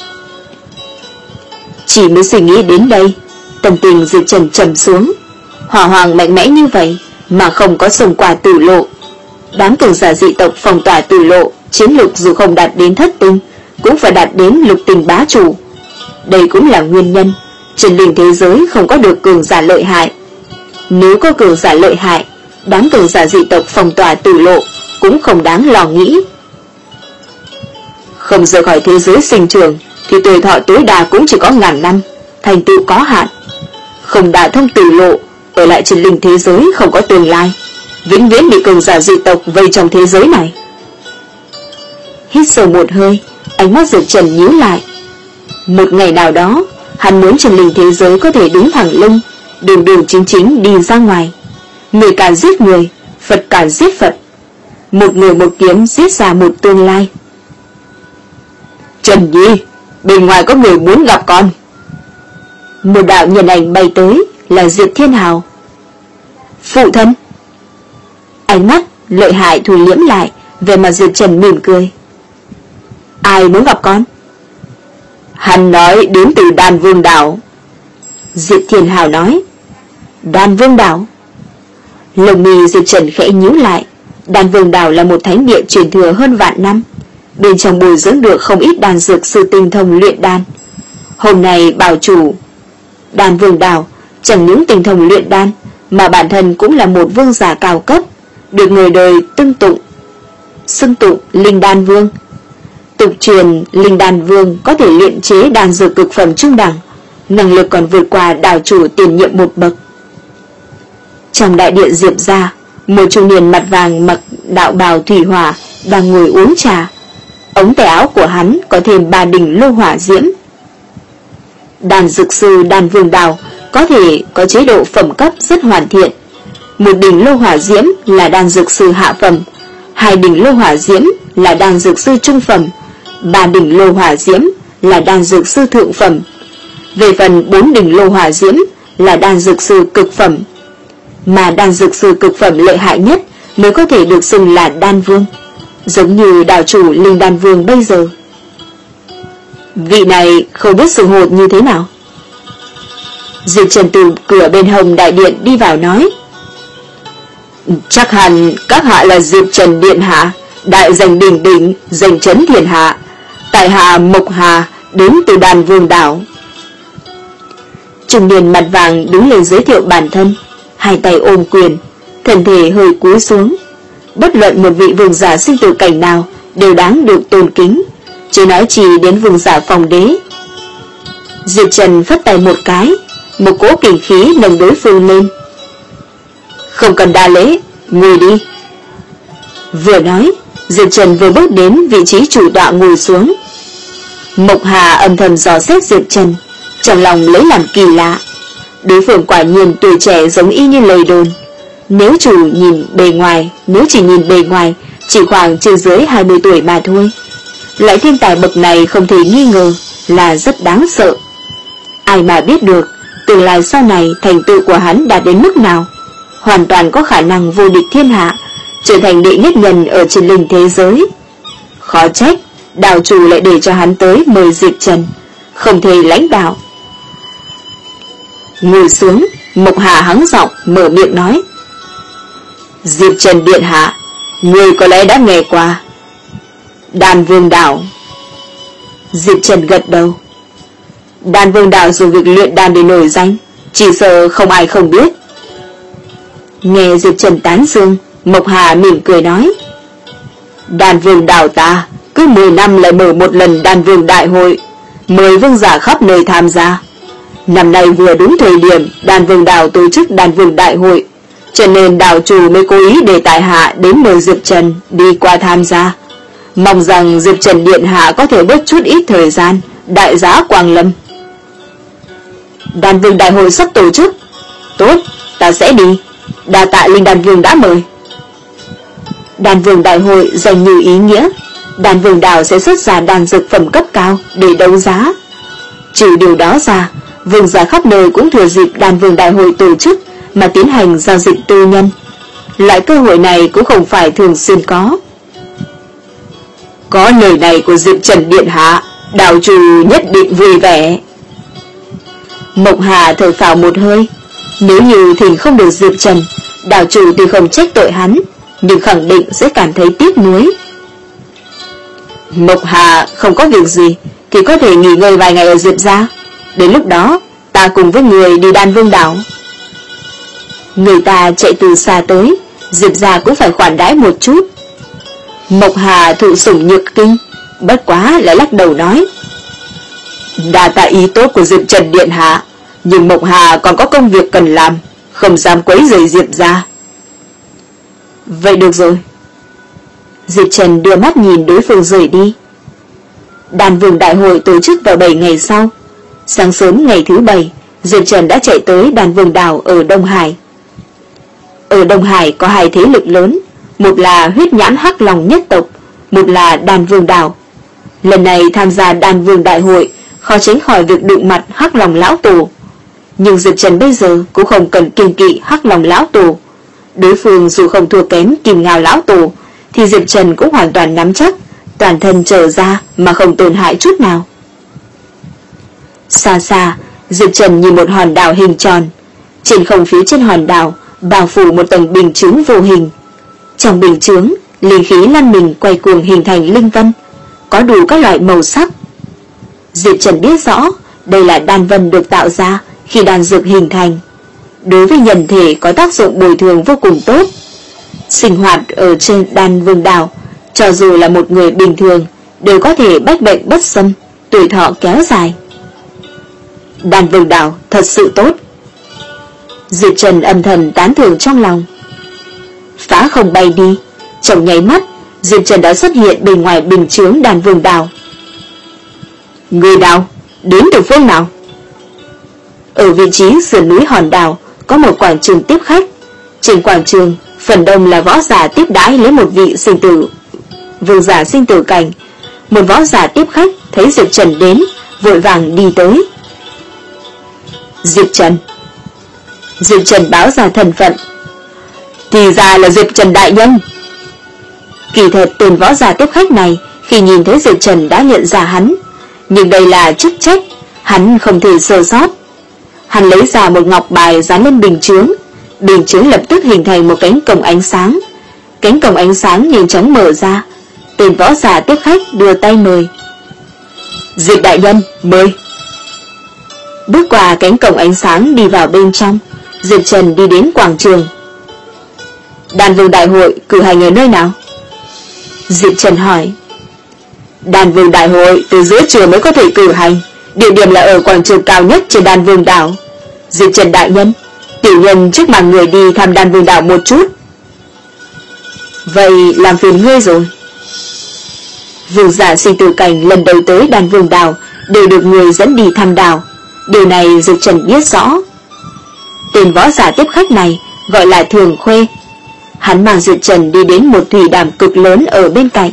Chỉ mới suy nghĩ đến đây, tâm tình Diệp Trần trầm xuống. Hỏa hoàng mạnh mẽ như vậy mà không có xông qua tử lộ. Đám cường giả dị tộc phong tỏa tử lộ, chiến lực dù không đạt đến thất tinh cũng phải đạt đến lục tinh bá chủ. Đây cũng là nguyên nhân trên linh thế giới không có được cường giả lợi hại. Nếu có cường giả lợi hại, đám cường giả dị tộc phong tỏa tử lộ cũng không đáng lo nghĩ. Không rời khỏi thế giới sinh trưởng thì tuổi thọ tối đa cũng chỉ có ngàn năm, thành tựu có hạn. Không đả thông tử lộ, ở lại trên linh thế giới không có tương lai, vĩnh viễn bị cường giả dị tộc vây trong thế giới này. Hít sâu một hơi, ánh mắt Diệp Trần nhíu lại. Một ngày nào đó, hắn muốn trên linh thế giới có thể đứng thẳng lưng, đường đường chính chính đi ra ngoài. Người càn giết người, Phật càn giết Phật. Một người một kiếm giết ra một tương lai. Trần Nhi, bên ngoài có người muốn gặp con. Một đạo nhân ảnh bay tới là Diệp Thiên Hào. Phụ thân. Ánh mắt lợi hại thu liễm lại, về mặt Diệp Trần mỉm cười. Ai muốn gặp con? Hắn nói đến từ Đan Vương Đảo. Diệp Thiên Hào nói. Đan Vương Đảo? Lồng mì Diệp Trần khẽ nhíu lại. Đan Vương Đảo là một thánh địa truyền thừa hơn vạn năm, bên trong bồi dưỡng được không ít đan dược sư tinh thông luyện đan. Hôm nay bảo chủ Đan Vương Đảo chẳng những tinh thông luyện đan, mà bản thân cũng là một vương giả cao cấp, được người đời tưng tụng xưng tụng Linh Đan Vương. Tục truyền Linh Đan Vương có thể luyện chế đan dược cực phẩm trung đẳng, năng lực còn vượt qua đảo chủ tiền nhiệm một bậc. Trong đại điện Diệp gia, một trung niên mặt vàng mặc đạo bào thủy hỏa đang ngồi uống trà. Ống tay áo của hắn có thêm ba đỉnh lô hỏa diễm. Đan dược sư Đan Vương Đảo có thể có chế độ phẩm cấp rất hoàn thiện. Một đỉnh lô hỏa diễm là đan dược sư hạ phẩm, hai đỉnh lô hỏa diễm là đan dược sư trung phẩm, ba đỉnh lô hỏa diễm là đan dược sư thượng phẩm. Về phần bốn đỉnh lô hỏa diễm là đan dược sư cực phẩm, mà đan dược sư cực phẩm lợi hại nhất mới có thể được xưng là Đan Vương, giống như đảo chủ Linh Đan Vương bây giờ. Vị này không biết xưng hô như thế nào. Diệp Trần từ cửa bên hông đại điện đi vào nói. Chắc hẳn các hạ là Diệp Trần điện hạ, đại danh đỉnh đỉnh, danh chấn thiên hạ. Tại hạ Mộc Hà, đến từ Đan Vương đảo. Trung niên mặt vàng đứng lên giới thiệu bản thân, hai tay ôm quyền, thân thể hơi cúi xuống. Bất luận một vị vương giả sinh tử cảnh nào đều đáng được tôn kính, chứ nói chỉ đến vương giả phong đế. Diệp Trần phất tay một cái, một cỗ kình khí nâng đối phương lên. Không cần đa lễ, ngồi đi. Vừa nói, Diệp Trần vừa bước đến vị trí chủ tọa ngồi xuống. Mộc Hà âm thầm dò xét Diệp Trần, trong lòng lấy làm kỳ lạ. Đối phương quả nhiên tuổi trẻ giống y như lời đồn. Nếu chủ nhìn bề ngoài, nếu chỉ nhìn bề ngoài, chỉ khoảng trên dưới hai mươi tuổi mà thôi. Loại thiên tài bậc này không thể nghi ngờ là rất đáng sợ. Ai mà biết được tương lai sau này thành tựu của hắn đạt đến mức nào, hoàn toàn có khả năng vô địch thiên hạ, trở thành đệ nhất nhân ở trên linh thế giới. Khó trách đạo chủ lại để cho hắn tới mời Diệp Trần, không thể lãnh đạo. Ngồi xuống, Mộc Hà hắng giọng mở miệng nói: Diệp Trần điện hạ, người có lẽ đã nghe qua Đan Vương đảo. Diệp Trần gật đầu. Đan Vương đảo dùng việc luyện đan để nổi danh, chỉ sợ không ai không biết. Nghe Diệp Trần tán dương, Mộc Hà mỉm cười nói: Đan Vương đảo ta cứ mười năm lại mở một lần Đan Vương đại hội, mời vương giả khắp nơi tham gia. Năm nay vừa đúng thời điểm Đan Vương đảo tổ chức Đan Vương đại hội, cho nên đảo chủ mới cố ý để tại hạ đến mời Diệp Trần đi qua tham gia. Mong rằng Diệp Trần điện hạ có thể bớt chút ít thời gian, đại giá quang lâm. Đan Vương đại hội sắp tổ chức. Tốt, ta sẽ đi. Đa tạ Linh Đan Vương đã mời. Đan Vương đại hội dành như ý nghĩa, Đan Vương đảo sẽ xuất ra đan dược phẩm cấp cao để đấu giá. Trừ điều đó ra, vương giả khắp nơi cũng thừa dịp Đan Vương đại hội tổ chức mà tiến hành giao dịch tư nhân. Loại cơ hội này cũng không phải thường xuyên có. Có lời này của Diệp Trần điện hạ, đạo chủ nhất định vui vẻ. Mộc Hà thở phào một hơi. Nếu như thỉnh không được Diệp Trần, đạo chủ thì không trách tội hắn, nhưng khẳng định sẽ cảm thấy tiếc nuối. Mộc Hà không có việc gì thì có thể nghỉ ngơi vài ngày ở Diệp gia. Đến lúc đó ta cùng với người đi Đan Vương đảo. Người ta chạy từ xa tới, Diệp gia cũng phải khoản đãi một chút. Mộc Hà thụ sủng nhược kinh, bất quá lại lắc đầu nói: Đa tạ ý tốt của Diệp Trần điện hạ, nhưng Mộc Hà còn có công việc cần làm, không dám quấy rầy Diệp gia. Vậy được rồi. Diệp Trần đưa mắt nhìn đối phương rời đi. Đan Vương đại hội tổ chức vào bảy ngày sau. Sáng sớm ngày thứ bảy, Diệp Trần đã chạy tới Đan Vương đảo ở Đông Hải. Ở Đông Hải có hai thế lực lớn, một là huyết nhãn hắc long nhất tộc, một là Đan Vương đảo. Lần này tham gia Đan Vương đại hội, khó tránh khỏi việc đụng mặt hắc long lão tổ. Nhưng Diệp Trần bây giờ cũng không cần kiêng kỵ hắc long lão tổ. Đối phương dù không thua kém Kim Ngao lão tổ, thì Diệp Trần cũng hoàn toàn nắm chắc, toàn thân trở ra mà không tổn hại chút nào. Xa xa, Diệp Trần nhìn một hòn đảo hình tròn. Trên không phía trên hòn đảo bao phủ một tầng bình chướng vô hình. Trong bình chướng, linh khí lăn mình quay cuồng hình thành linh vân, có đủ các loại màu sắc. Diệp Trần biết rõ đây là đan vân được tạo ra khi đan dược hình thành, đối với nhân thể có tác dụng bồi thường vô cùng tốt. Sinh hoạt ở trên Đan Vương đảo, cho dù là một người bình thường đều có thể bách bệnh bất xâm, tuổi thọ kéo dài. Đan Vương đảo thật sự tốt. Diệp Trần âm thầm tán thưởng trong lòng. Phá không bay đi, trong nháy mắt Diệp Trần đã xuất hiện bên ngoài bình chướng Đan Vương đảo. Người nào? Đến từ phương nào? Ở vị trí sườn núi hòn đảo có một quảng trường tiếp khách. Trên quảng trường, phần đông là võ giả tiếp đãi lấy một vị sinh tử vương giả sinh tử cảnh. Một võ giả tiếp khách thấy Diệp Trần đến, vội vàng đi tới. Diệp Trần. Diệp Trần báo ra thân phận. Thì ra là Diệp Trần đại nhân. Kỳ thật tên võ giả tiếp khách này khi nhìn thấy Diệp Trần đã nhận ra hắn, nhưng đây là chức trách, hắn không thể sơ sót. Hắn lấy ra một ngọc bài dán lên bình chướng, bình chướng lập tức hình thành một cánh cổng ánh sáng. cánh cổng ánh sáng nhanh chóng mở ra. Tên võ giả tiếp khách đưa tay mời. Diệp đại nhân, mời. Bước qua cánh cổng ánh sáng đi vào bên trong, Diệp Trần đi đến quảng trường. Đan Vương Đại hội cử hành ở nơi nào? Diệp Trần hỏi. Đan Vương Đại hội từ giữa trưa mới có thể cử hành, địa điểm là ở quảng trường cao nhất trên Đan Vương đảo. Diệp Trần đại nhân, tiểu nhân trước mang người đi thăm Đan Vương đảo một chút. Vậy làm phiền ngươi rồi. Vương giả sinh tử cảnh lần đầu tới Đan Vương đảo đều được người dẫn đi thăm đảo. Điều này Diệp Trần biết rõ. Tên võ giả tiếp khách này gọi là Thường Khuê. Hắn mang Diệp Trần đi đến một thủy đàm cực lớn ở bên cạnh.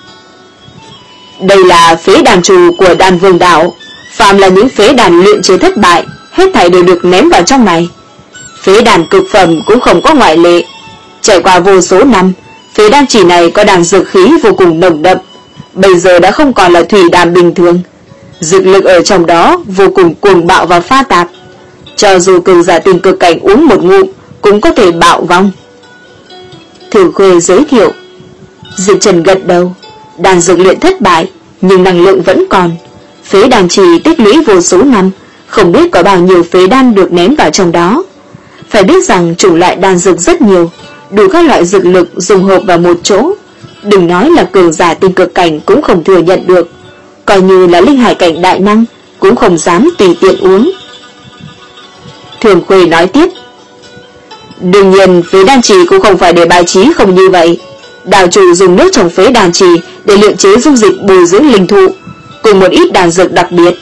Đây là phế đàn trù của Đan Vương đảo. Phạm là những phế đàn luyện chế thất bại, hết thảy đều được ném vào trong này. Phế đàn cực phẩm cũng không có ngoại lệ. Trải qua vô số năm, phế đan chỉ này có đàn dược khí vô cùng nồng đậm, bây giờ đã không còn là thủy đàm bình thường. Dược lực ở trong đó vô cùng cuồng bạo và pha tạp, cho dù cường giả tình cực cảnh uống một ngụm cũng có thể bạo vong. Thường Khuê giới thiệu. Diệp Trần gật đầu. Đàn dược luyện thất bại, nhưng năng lượng vẫn còn. Phế đàn trì tích lũy vô số năm, không biết có bao nhiêu phế đan được ném vào trong đó. Phải biết rằng chủng loại đan dược rất nhiều, đủ các loại dược lực dùng hộp vào một chỗ. Đừng nói là cường giả tinh cực cảnh cũng không thừa nhận được, coi như là linh hải cảnh đại năng cũng không dám tùy tiện uống. Thường Khuê nói tiếp. Đương nhiên phế đan trì cũng không phải để bài trí không như vậy. Đào chủ dùng nước trồng phế đàn trì để luyện chế dung dịch bồi dưỡng linh thụ cùng một ít đan dược đặc biệt.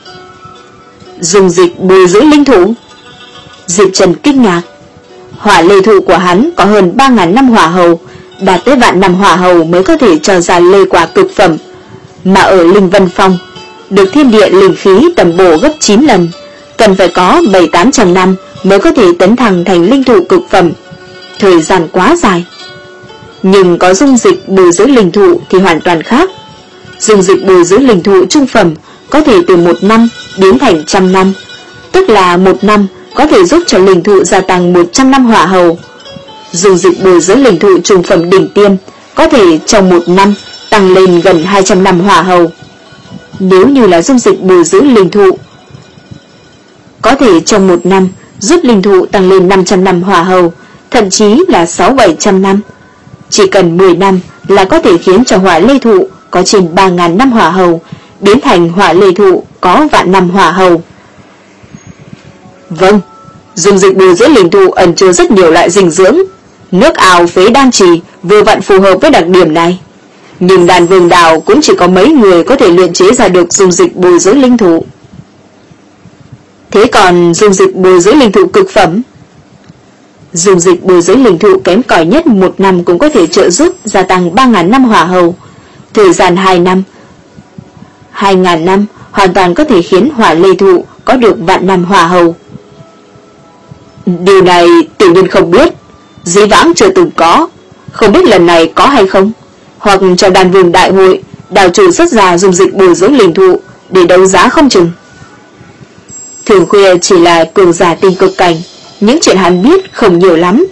Dung dịch bồi dưỡng linh thụ? Diệp Trần kinh ngạc. Hỏa lê thụ của hắn có hơn ba ngàn năm hỏa hầu, đạt tới vạn năm hỏa hầu mới có thể cho ra lê quả cực phẩm. Mà ở Linh Vân Phong, được thiên địa linh khí tầm bổ gấp chín lần, cần phải có bảy tám trăm năm mới có thể tấn thăng thành linh thụ cực phẩm. Thời gian quá dài. Nhưng có dung dịch bồi dưỡng linh thụ thì hoàn toàn khác. Dung dịch bồi dưỡng linh thụ trung phẩm có thể từ một năm biến thành trăm năm, tức là một năm có thể giúp cho linh thụ gia tăng một trăm năm hỏa hầu. Dung dịch bồi dưỡng linh thụ trung phẩm đỉnh tiêm có thể trong một năm tăng lên gần hai trăm năm hỏa hầu. Nếu như là dung dịch bồi dưỡng linh thụ, có thể trong một năm giúp linh thụ tăng lên năm trăm năm hỏa hầu, thậm chí là sáu bảy trăm năm. Chỉ cần mười năm là có thể khiến cho hỏa lê thụ có trên ba ngàn năm hỏa hầu biến thành hỏa lê thụ có vạn năm hỏa hầu. Vâng, dung dịch bồi dưỡng linh thụ ẩn chứa rất nhiều loại dinh dưỡng. Nước ao phế đan trì vừa vặn phù hợp với đặc điểm này. Nhưng Đan Vương đảo cũng chỉ có mấy người có thể luyện chế ra được dung dịch bồi dưỡng linh thụ. Thế còn dung dịch bồi dưỡng linh thụ cực phẩm? Dung dịch bồi dưỡng linh thụ kém cỏi nhất một năm cũng có thể trợ giúp gia tăng ba ngàn năm hỏa hầu. Thời gian hai năm, hai ngàn năm hoàn toàn có thể khiến hỏa lê thụ có được vạn năm hỏa hầu. Điều này tiểu nhân không biết, dĩ vãng chưa từng có, không biết lần này có hay không. Hoặc trong Đan Vương đại hội, đào chủ xuất ra dung dịch bồi dưỡng linh thụ để đấu giá không chừng. Thường Khuê chỉ là cường giả tinh cực cảnh, những chuyện hắn biết không nhiều lắm.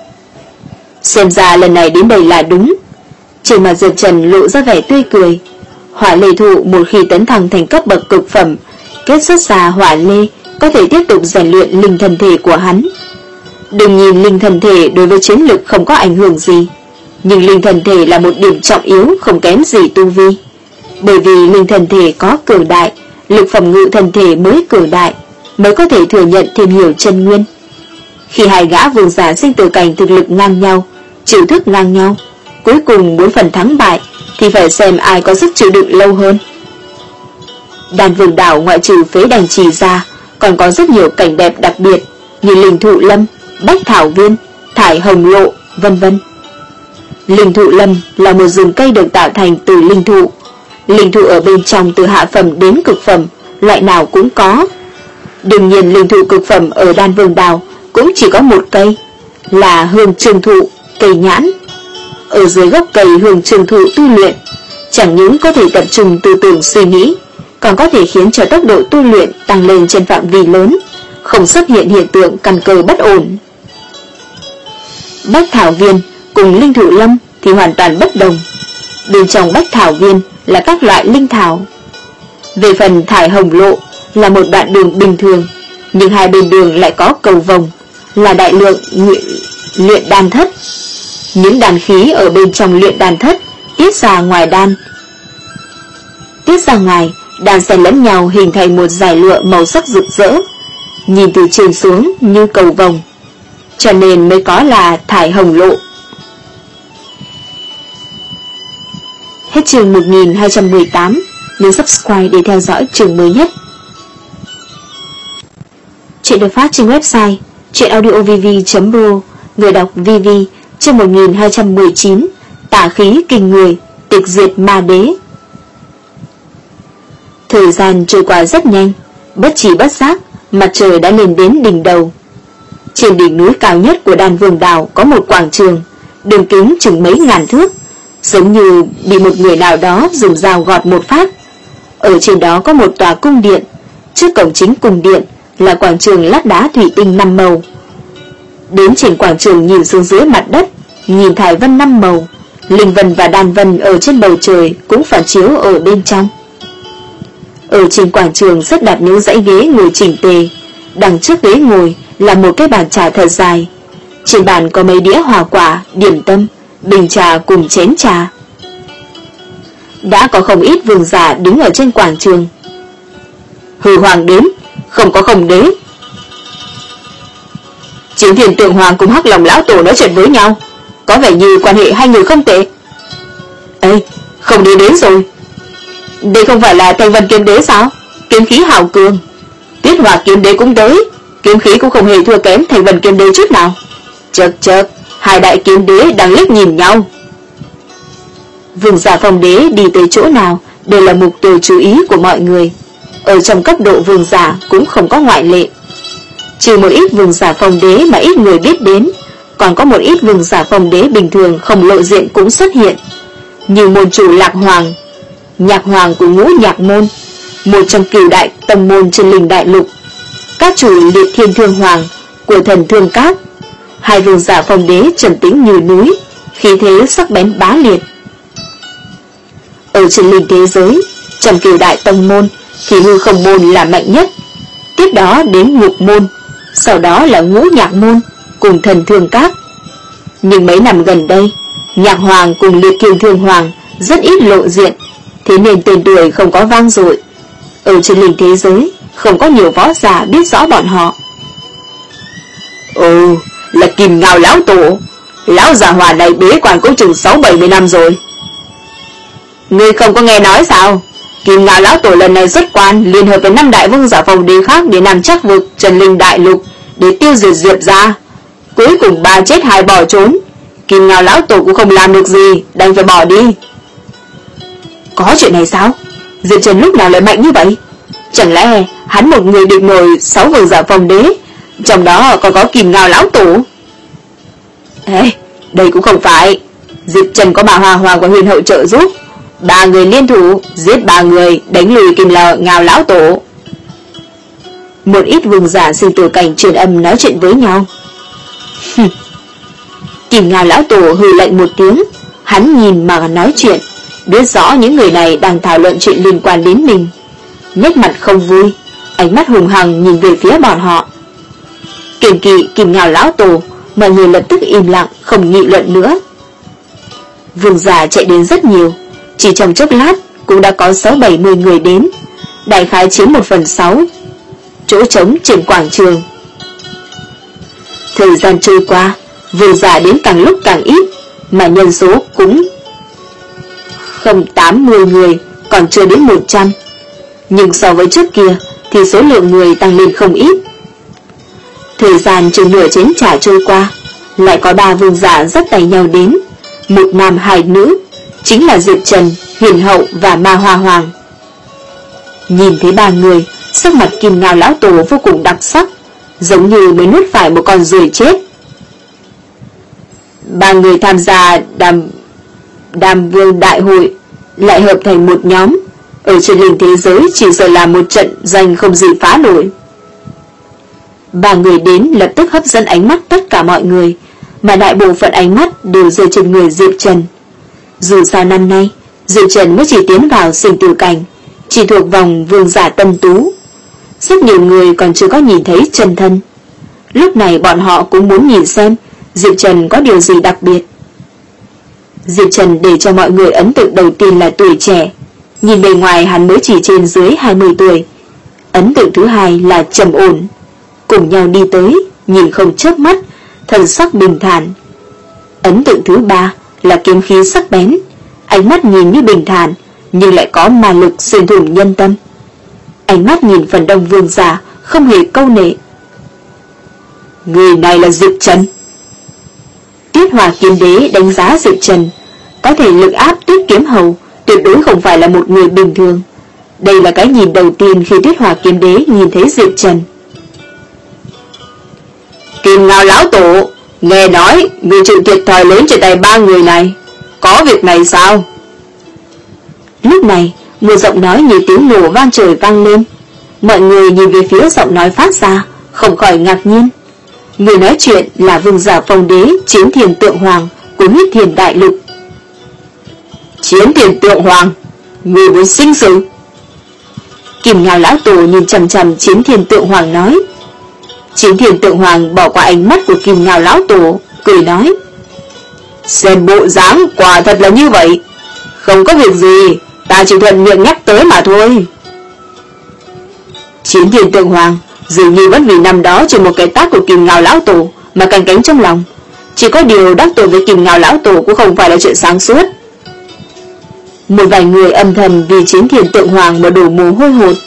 Xem ra lần này đến đây là đúng. Trên mặt Diệp Trần lộ ra vẻ tươi cười. Hỏa lê thụ một khi tấn thăng thành cấp bậc cực phẩm, kết xuất ra hỏa lê có thể tiếp tục rèn luyện linh thần thể của hắn. Đừng nhìn linh thần thể đối với chiến lực không có ảnh hưởng gì, nhưng linh thần thể là một điểm trọng yếu không kém gì tu vi. Bởi vì linh thần thể có cường đại, lực phòng ngự thần thể mới cường đại, mới có thể thừa nhận thêm nhiều chân nguyên. Khi hai gã vương giả sinh tử cảnh thực lực ngang nhau, chiêu thức ngang nhau, cuối cùng muốn phần thắng bại thì phải xem ai có sức chịu đựng lâu hơn. Đan Vương đảo ngoại trừ phế đàn trì ra, còn có rất nhiều cảnh đẹp đặc biệt như linh thụ lâm, bách thảo viên, thải hồng lộ, vân vân. Linh thụ lâm là một rừng cây được tạo thành từ linh thụ. Linh thụ ở bên trong từ hạ phẩm đến cực phẩm, loại nào cũng có. Đương nhiên linh thụ cực phẩm ở Đan Vương đảo cũng chỉ có một cây, là hương trường thụ, cây nhãn. Ở dưới gốc cây hương trường thụ tu luyện, chẳng những có thể tập trung tư tưởng suy nghĩ, còn có thể khiến cho tốc độ tu luyện tăng lên trên phạm vi lớn, không xuất hiện hiện tượng căn cơ bất ổn. Bách thảo viên cùng linh thụ lâm thì hoàn toàn bất đồng. Bên trong bách thảo viên là các loại linh thảo. Về phần thải hồng lộ là một đoạn đường bình thường, nhưng hai bên đường lại có cầu vồng, là đại lượng luyện, luyện đan thất. Những đan khí ở bên trong luyện đan thất tiết ra ngoài đan. Tiết ra ngoài, đan xen lẫn nhau hình thành một dải lụa màu sắc rực rỡ, nhìn từ trên xuống như cầu vồng, cho nên mới có là thải hồng lộ. Hết chương một nghìn hai trăm mười tám, nhấn subscribe để theo dõi chương mới nhất. Chuyện được phát trên website chuyenaudiovv chấm pro, người đọc vê vê, chương một nghìn hai trăm mười chín, tà khí kinh người, tịch diệt ma đế. Thời gian trôi qua rất nhanh, bất chỉ bất giác, mặt trời đã lên đến đỉnh đầu. Trên đỉnh núi cao nhất của Đan Vương Đảo có một quảng trường, đường kính chừng mấy ngàn thước, giống như bị một người nào đó dùng dao gọt một phát. Ở trên đó có một tòa cung điện, trước cổng chính cung điện là quảng trường lát đá thủy tinh năm màu. Đến trên quảng trường nhìn xuống dưới mặt đất, nhìn thải vân năm màu, linh vân và đan vân ở trên bầu trời cũng phản chiếu ở bên trong. Ở trên quảng trường rất đặt những dãy ghế ngồi chỉnh tề, đằng trước ghế ngồi là một cái bàn trà thật dài. Trên bàn có mấy đĩa hoa quả, điểm tâm, bình trà cùng chén trà. Đã có không ít vương giả đứng ở trên quảng trường. Hừ hoàng đến, không có không đế. Chiến Thiên Tượng Hoàng cùng Hắc Long lão tổ nói chuyện với nhau, có vẻ như quan hệ hai người không tệ. Ê, không đế đến rồi. Đây không phải là Thanh Vân Kiếm Đế sao? Kiếm khí hào cường. Tuyết Hỏa Kiếm Đế cũng tới, kiếm khí cũng không hề thua kém Thanh Vân Kiếm Đế chút nào. Chợt chợt, hai đại kiếm đế đang liếc nhìn nhau. Vương giả Phong Đế đi tới chỗ nào đều là mục tiêu chú ý của mọi người. Ở trong cấp độ vương giả cũng không có ngoại lệ. Trừ một ít vương giả Phong Đế mà ít người biết đến, còn có một ít vương giả Phong Đế bình thường không lộ diện cũng xuất hiện, như môn chủ Lạc Hoàng, Nhạc Hoàng của Ngũ Nhạc Môn, một trong cửu đại tông môn trên Linh Đại Lục, các chủ Liệt Thiên Thương Hoàng của Thần Thương Các. Hai vương giả Phong Đế trầm tĩnh như núi, khí thế sắc bén bá liệt. Ở trên linh thế giới, trong cửu đại tông môn thì Hư Không Môn là mạnh nhất, tiếp đó đến Ngục Môn, sau đó là Ngũ Nhạc Môn cùng Thần Thương Các. Nhưng mấy năm gần đây, Nhạc Hoàng cùng Liệt Thiên Thương Hoàng rất ít lộ diện, thế nên tên tuổi không có vang dội. Ở trên linh thế giới không có nhiều võ giả biết rõ bọn họ. Ồ, là Kim Ngao lão tổ. Lão già hòa này bế quan cũng chừng sáu bảy mươi năm rồi. Ngươi không có nghe nói sao? Kim Ngao lão tổ lần này xuất quan liên hợp với năm đại vương giả Phong Đế khác để nằm chắc vực Trần Linh Đại Lục để tiêu diệt Diệp gia. Cuối cùng ba chết hai bỏ trốn. Kim Ngao lão tổ cũng không làm được gì, đành phải bỏ đi. Có chuyện này sao? Diệp Trần lúc nào lại mạnh như vậy? Chẳng lẽ hắn một người địch nổi sáu vương giả Phong Đế, trong đó còn có Kim Ngao lão tổ? Ê, đây cũng không phải. Diệp Trần có bà Hoa Hoàng và Huyền Hậu trợ giúp, ba người liên thủ giết ba người, đánh lùi Kim Ngao lão tổ. Một ít vương giả sinh tử cảnh truyền âm nói chuyện với nhau. Kim Ngao lão tổ hừ lạnh một tiếng, hắn nhìn mà nói chuyện, biết rõ những người này đang thảo luận chuyện liên quan đến mình, nét mặt không vui, ánh mắt hùng hằng nhìn về phía bọn họ. Kiềm kỵ Kim Ngao lão tổ, mọi người lập tức im lặng không nghị luận nữa. Vương giả chạy đến rất nhiều, chỉ trong chốc lát cũng đã có sáu bảy mươi người đến, đại khái chiếm một phần sáu chỗ trống trên quảng trường. Thời gian trôi qua, vương giả đến càng lúc càng ít, mà nhân số cũng không tám mươi người, còn chưa đến một trăm. Nhưng so với trước kia thì số lượng người tăng lên không ít. Thời gian chừng nửa chén trà trôi qua, lại có ba vương giả dắt tay nhau đến, một nam hai nữ, chính là Diệp Trần, Huyền Hậu và Ma Hoa Hoàng. Nhìn thấy ba người, sắc mặt Kim Ngao lão tổ vô cùng đặc sắc, giống như mới nuốt phải một con ruồi chết. Ba người tham gia đàm đàm vương đại hội lại hợp thành một nhóm, ở trên linh thế giới chỉ sợ là một trận danh không gì phá nổi. Ba người đến lập tức hấp dẫn ánh mắt tất cả mọi người, mà đại bộ phận ánh mắt đều rơi trên người Diệp Trần. Dù sao năm nay Diệp Trần mới chỉ tiến vào sinh tử cảnh, chỉ thuộc vòng vương giả tâm tú. Rất nhiều người còn chưa có nhìn thấy chân thân. Lúc này bọn họ cũng muốn nhìn xem Diệp Trần có điều gì đặc biệt. Diệp Trần để cho mọi người ấn tượng đầu tiên là tuổi trẻ. Nhìn bề ngoài hắn mới chỉ trên dưới hai mươi tuổi. Ấn tượng thứ hai là trầm ổn. Cùng nhau đi tới, nhìn không chớp mắt, thần sắc bình thản. Ấn tượng thứ ba là kiếm khí sắc bén. Ánh mắt nhìn như bình thản, nhưng lại có ma lực xuyên thủng nhân tâm. Ánh mắt nhìn phần đông vương giả, không hề câu nệ. Người này là Diệp Trần. Tuyết Hỏa Kiếm Đế đánh giá Diệp Trần, có thể lực áp Tuyết Kiếm Hầu, tuyệt đối không phải là một người bình thường. Đây là cái nhìn đầu tiên khi Tuyết Hỏa Kiếm Đế nhìn thấy Diệp Trần. Kim Ngao lão tổ, nghe nói người chịu thiệt thòi lớn trên tay ba người này, có việc này sao? Lúc này, một giọng nói như tiếng nổ vang trời vang lên. Mọi người nhìn về phía giọng nói phát ra, không khỏi ngạc nhiên. Người nói chuyện là vương giả Phong Đế Chiến Thiền Tượng Hoàng của Huyết Thiền Đại Lục. Chiến Thiền Tượng Hoàng, người muốn sinh sự? Kim Ngao lão tổ nhìn chằm chằm Chiến Thiền Tượng Hoàng nói. Chiến Thiền Tượng Hoàng bỏ qua ánh mắt của Kim Ngao lão tổ, cười nói: xem bộ dáng quả thật là như vậy. Không có việc gì, ta chỉ thuận miệng nhắc tới mà thôi. Chiến Thiền Tượng Hoàng dường như vẫn vì năm đó chỉ một cái tác của Kim Ngao lão tổ mà canh cánh trong lòng. Chỉ có điều đắc tội với Kim Ngao lão tổ cũng không phải là chuyện sáng suốt. Một vài người âm thầm vì Chiến Thiền Tượng Hoàng mà đổ mồ hôi hột.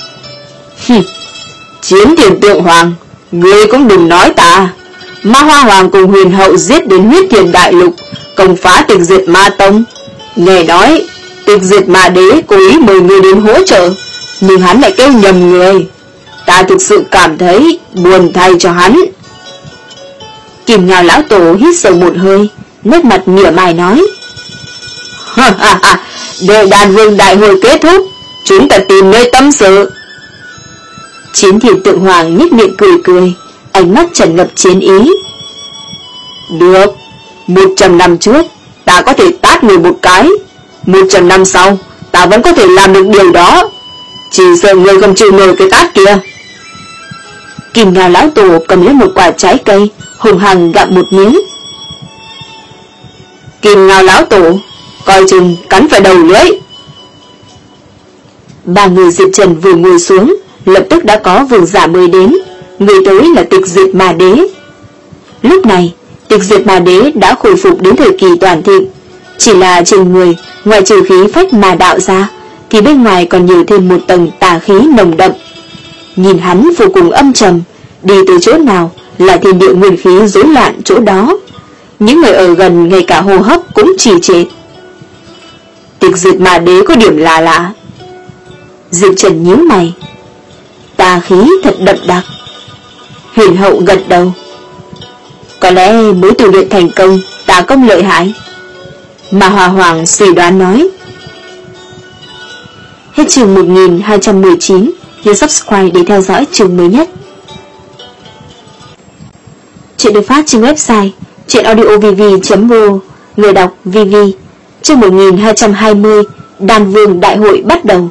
Chiến Thiền Tượng Hoàng, ngươi cũng đừng nói ta. Ma Hoa Hoàng cùng Huyền Hậu giết đến Huyết Thiền Đại Lục, công phá Tịch Diệt Ma Tông. Nghe nói Tịch Diệt Ma Đế cố ý mời người đến hỗ trợ, nhưng hắn lại kêu nhầm người. Ta thực sự cảm thấy buồn thay cho hắn. Kim Ngao lão tổ hít sâu một hơi, nét mặt mỉa mai nói: ha ha ha, để đàn vương đại hội kết thúc, chúng ta tìm nơi tâm sự. Chiến Thiền Tượng Hoàng nhếch miệng cười cười, ánh mắt tràn ngập chiến ý. Được, một trăm năm trước ta có thể tát người một cái, một trăm năm sau ta vẫn có thể làm được điều đó. Chỉ sợ người không chịu nổi cái tát kia. Kim Ngao lão tổ cầm lấy một quả trái cây, hùng hằng gặm một miếng. Kim Ngao lão tổ, coi chừng cắn phải đầu lưỡi. Ba người Diệp Trần vừa ngồi xuống, lập tức đã có vương giả mới đến. Người tới là Tịch Diệt Ma Đế. Lúc này Tịch Diệt Ma Đế đã khôi phục đến thời kỳ toàn thịnh. Chỉ là trên người, ngoài trừ khí phách ma đạo ra, thì bên ngoài còn nhiều thêm một tầng tà khí nồng đậm. Nhìn hắn vô cùng âm trầm, đi tới chỗ nào là thiên địa nguyên khí rối loạn chỗ đó. Những người ở gần ngay cả hô hấp cũng trì trệ. Tịch Diệt Ma Đế có điểm lạ lạ. Diệp Trần nhíu mày. Tà khí thật đậm đặc. Huyền Hậu gật đầu. Có lẽ mới tu luyện thành công, tà công lợi hại. Mà Hòa Hoàng suy đoán nói. Hết chương một nghìn hai trăm mười chín. Nhớ subscribe để theo dõi chương mới nhất. Chuyện được phát trên website chuyenaudiovv chấm vê o. Người đọc vê vê. Chương một nghìn hai trăm hai mươi. Đan Vương Đại hội bắt đầu.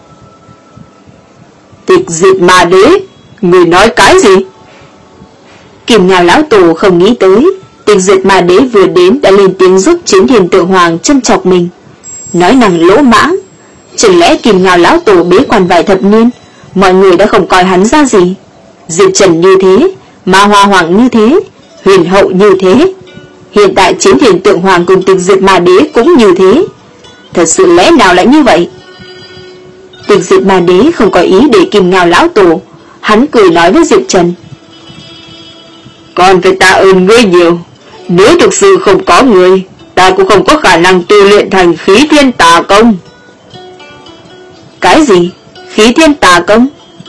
Tịch Diệt Ma Đế, người nói cái gì? Kim Ngao lão tổ không nghĩ tới Tịch Diệt Ma Đế vừa đến đã lên tiếng giúp Chiến Thiền Tượng Hoàng châm chọc mình, nói năng lỗ mãng. Chẳng lẽ Kim Ngao lão tổ bế quan vài thập niên, mọi người đã không coi hắn ra gì? Diệp Trần như thế, Ma Hoa Hoàng như thế, Huyền Hậu như thế, hiện tại Chiến Thiền Tượng Hoàng cùng Tịch Diệt Ma Đế cũng như thế. Thật sự lẽ nào lại như vậy? Tịch Diệt Ma Đế không có ý để Kim Ngao lão tổ. Hắn cười nói với Diệp Trần: còn phải tạ ơn ngươi nhiều. Nếu thực sự không có ngươi, ta cũng không có khả năng tu luyện thành Khí Thiên Tà Công. Cái gì? Khí Thiên Tà Công?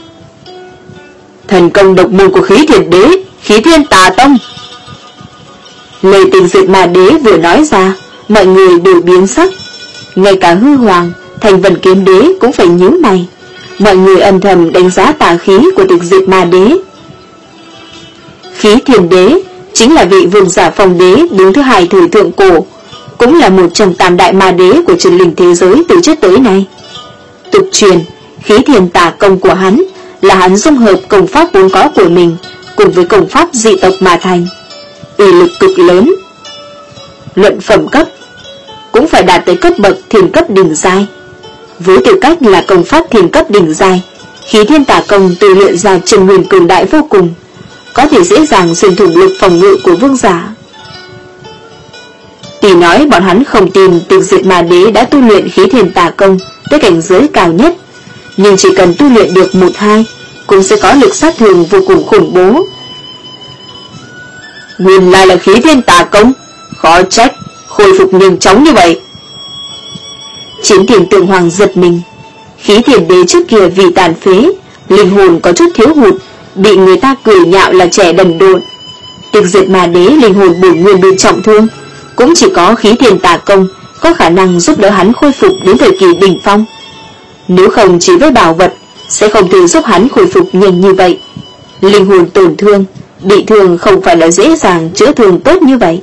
Thần công độc môn của Khí Thiên Đế, Khí Thiên Tà Tông. Lời Tịch Diệt Ma Đế vừa nói ra, mọi người đều biến sắc. Ngay cả Hư Hoàng, Thành Vân Kiếm Đế cũng phải nhíu mày. Mọi người âm thầm đánh giá tà khí của Tịch Diệt Ma Đế. Khí Thiên Đế, chính là vị vương giả phong đế đứng thứ hai thời thượng cổ, cũng là một trong tam đại ma đế của chân linh thế giới từ trước tới nay. Tục truyền, khí thiên tà công của hắn là hắn dung hợp công pháp vốn có của mình cùng với công pháp dị tộc mà thành, uy lực cực lớn. Luận phẩm cấp cũng phải đạt tới cấp bậc thiên cấp đỉnh giai. Với tư cách là công pháp thiên cấp đỉnh giai, khí thiên tà công tu luyện ra chân nguyên cường đại vô cùng, có thể dễ dàng xuyên thủng lực phòng ngự của vương giả. Tuy nói bọn hắn không tin Tịch Diệt Ma Đế đã tu luyện khí thiên tà công tới cảnh giới cao nhất, nhưng chỉ cần tu luyện được một hai cũng sẽ có lực sát thương vô cùng khủng bố. Nguyên lai là khí thiên tà công, khó trách khôi phục nhanh chóng như vậy. Chiến Thiên Tượng Hoàng giật mình. Khí Thiên Đế trước kia vì tàn phế, linh hồn có chút thiếu hụt, bị người ta cười nhạo là trẻ đần độn. Tịch Diệt Ma Đế linh hồn bổn nguyên bị trọng thương, cũng chỉ có khí thiên tà công có khả năng giúp đỡ hắn khôi phục đến thời kỳ đỉnh phong. Nếu không chỉ với bảo vật sẽ không thể giúp hắn khôi phục nhanh như vậy. Linh hồn tổn thương, bị thương không phải là dễ dàng chữa thương tốt như vậy.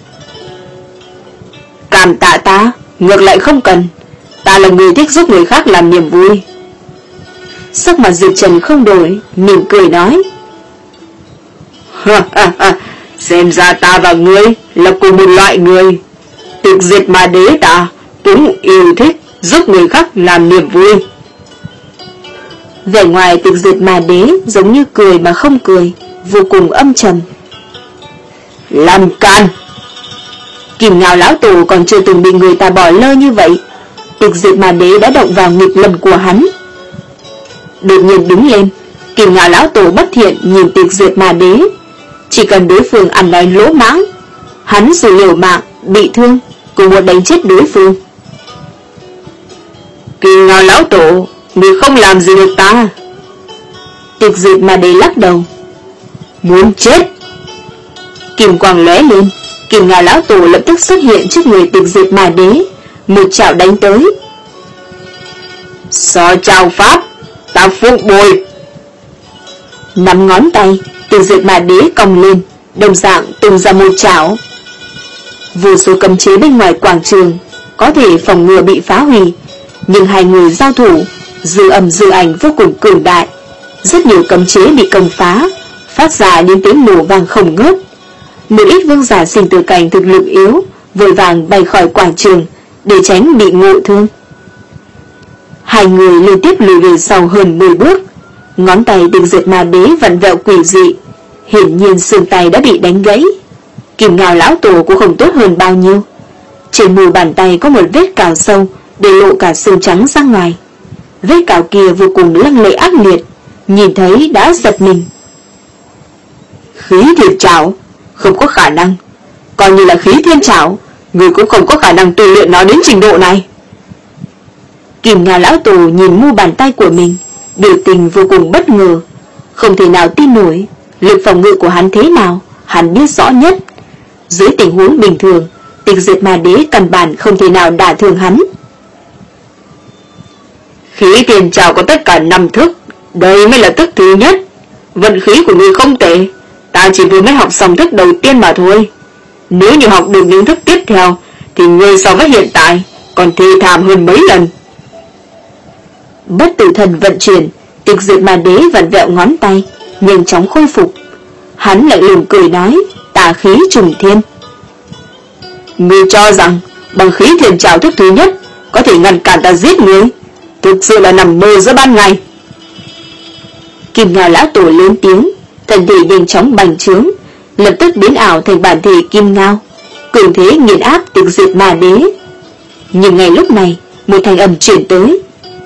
Cảm tạ ta, ngược lại không cần. Ta là người thích giúp người khác làm niềm vui. Sắc mặt Diệp Trần không đổi, mỉm cười nói. Ha ha ha, xem ra ta và ngươi là cùng một loại người. Tịch Diệt Ma Đế ta cũng yêu thích giúp người khác làm niềm vui. Vẻ ngoài Tịch Diệt Ma Đế giống như cười mà không cười, vô cùng âm trầm. Làm can! Kim Ngao lão tổ còn chưa từng bị người ta bỏ lơ như vậy. Tịch Diệt Ma Đế đã động vào nghịch lần của hắn. Đột nhiên đứng lên, Kim Ngao lão tổ bất thiện nhìn Tịch Diệt Ma Đế. Chỉ cần đối phương ăn nói lỗ mãng, hắn dù liều mạng, bị thương, cũng muốn đánh chết đối phương. Kim Ngao lão tổ, người không làm gì được ta. Tịch Diệt Ma Đế lắc đầu. Muốn chết. Kim quang lóe lên, Kim Ngao lão tổ lập tức xuất hiện trước người Tịch Diệt Ma Đế, một chảo đánh tới. So trào pháp, ta phục bồi. Nắm ngón tay, Tịch Diệt Ma Đế cong lên, đồng dạng tung ra một chảo. Vô số cấm chế bên ngoài quảng trường có thể phòng ngừa bị phá hủy, nhưng hai người giao thủ, dư âm dư ảnh vô cùng cường đại. Rất nhiều cấm chế bị công phá, phát ra những tiếng nổ vang không ngớt. Một ít vương giả sinh tử cảnh thực lực yếu vội vàng bay khỏi quảng trường để tránh bị ngộ thương. Hai người liên tiếp lùi về sau hơn mười bước. Ngón tay Tịch Diệt Ma Đế vặn vẹo quỷ dị, hiển nhiên xương tay đã bị đánh gãy. Kim Ngao lão tổ cũng không tốt hơn bao nhiêu. Trên mu bàn tay có một vết cào sâu, để lộ cả xương trắng ra ngoài. Vết cào kia vô cùng lăng lệ ác liệt, nhìn thấy đã giật mình. Khí thiên trảo, không có khả năng. Coi như là khí thiên trảo, người cũng không có khả năng tu luyện nó đến trình độ này. Kim Ngao lão tổ nhìn mu bàn tay của mình, biểu tình vô cùng bất ngờ, không thể nào tin nổi. Lực phòng ngự của hắn thế nào, hắn biết rõ nhất. Dưới tình huống bình thường, Tịch Diệt Ma Đế căn bản không thể nào đả thương hắn. Khí thiên trảo có tất cả năm thức, đây mới là thức thứ nhất. Vận khí của người không tệ, ta chỉ vừa mới học xong thức đầu tiên mà thôi. Nếu như học được những thức tiếp theo thì người so với hiện tại còn thê thảm hơn mấy lần. Bất tử thần vận chuyển, Tịch Diệt Ma Đế vặn vẹo ngón tay, nhanh chóng khôi phục. Hắn lại lườm cười nói, tà khí trùng thiên. Ngươi cho rằng bằng khí thiên trảo thức thứ nhất có thể ngăn cản ta giết ngươi, thực sự là nằm mơ giữa ban ngày. Kim Ngao lão tổ lớn tiếng, thân thể nhanh chóng bành trướng, lập tức biến ảo thành bản thể Kim Ngao, cường thế nghiền áp Tịch Diệt Ma Đế. Nhưng ngay lúc này, một thanh âm truyền tới.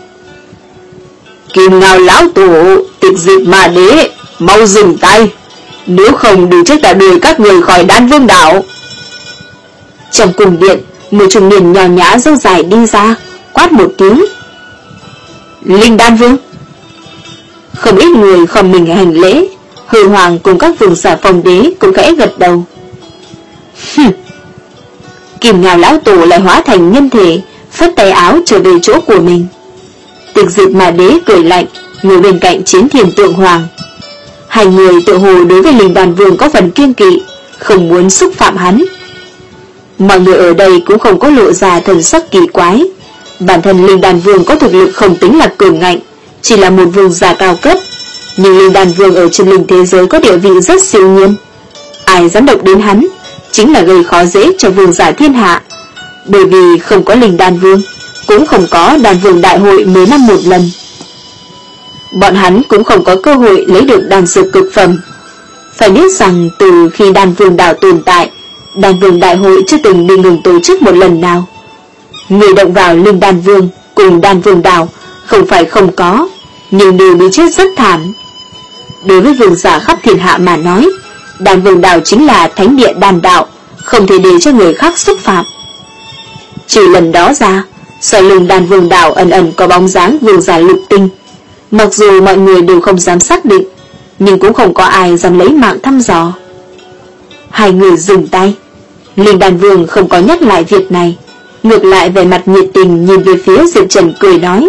Kim Ngao lão tổ, Tịch Diệt Ma Đế, mau dừng tay, nếu không đừng trách ta đuổi các người khỏi Đan Vương đảo. Trong cung điện, một trung niên nhỏ nhã râu dài đi ra, quát một tiếng. Linh Đan Vương. Không ít người khom mình hành lễ, Hư Hoàng cùng các vương giả phong đế cũng khẽ gật đầu. Hừm. Kim Ngao lão tổ lại hóa thành nhân thể, phất tay áo trở về chỗ của mình. Tịch Diệt Ma Đế cười lạnh, ngồi bên cạnh Chiến Thiên Tượng Hoàng. Hai người tự hồ đối với Linh Đan Vương có phần kiêng kỵ, không muốn xúc phạm hắn. Mọi người ở đây cũng không có lộ ra thần sắc kỳ quái. Bản thân Linh Đan Vương có thực lực không tính là cường ngạnh, chỉ là một vương giả cao cấp, nhưng Linh Đan Vương ở chân linh thế giới có địa vị rất siêu nhiên. Ai dám động đến hắn chính là gây khó dễ cho vương giả thiên hạ. Bởi vì không có Linh Đan Vương, cũng không có Đan Vương đại hội mười năm một lần. Bọn hắn cũng không có cơ hội lấy được đan dược cực phẩm. Phải biết rằng từ khi Đan Vương đảo tồn tại, Đan Vương đại hội chưa từng bị ngừng tổ chức một lần nào. Người động vào Linh Đan Vương cùng Đan Vương đảo không phải không có, nhưng đều bị chết rất thảm. Đối với vương giả khắp thiên hạ mà nói, Đan Vương đảo chính là thánh địa đan đạo, không thể để cho người khác xúc phạm. Trừ lần đó ra, sau lưng Đan Vương đảo ẩn ẩn có bóng dáng vương giả lục tinh. Mặc dù mọi người đều không dám xác định, nhưng cũng không có ai dám lấy mạng thăm dò. Hai người dừng tay. Linh Đan Vương không có nhắc lại việc này, ngược lại vẻ mặt nhiệt tình nhìn về phía Diệp Trần cười nói: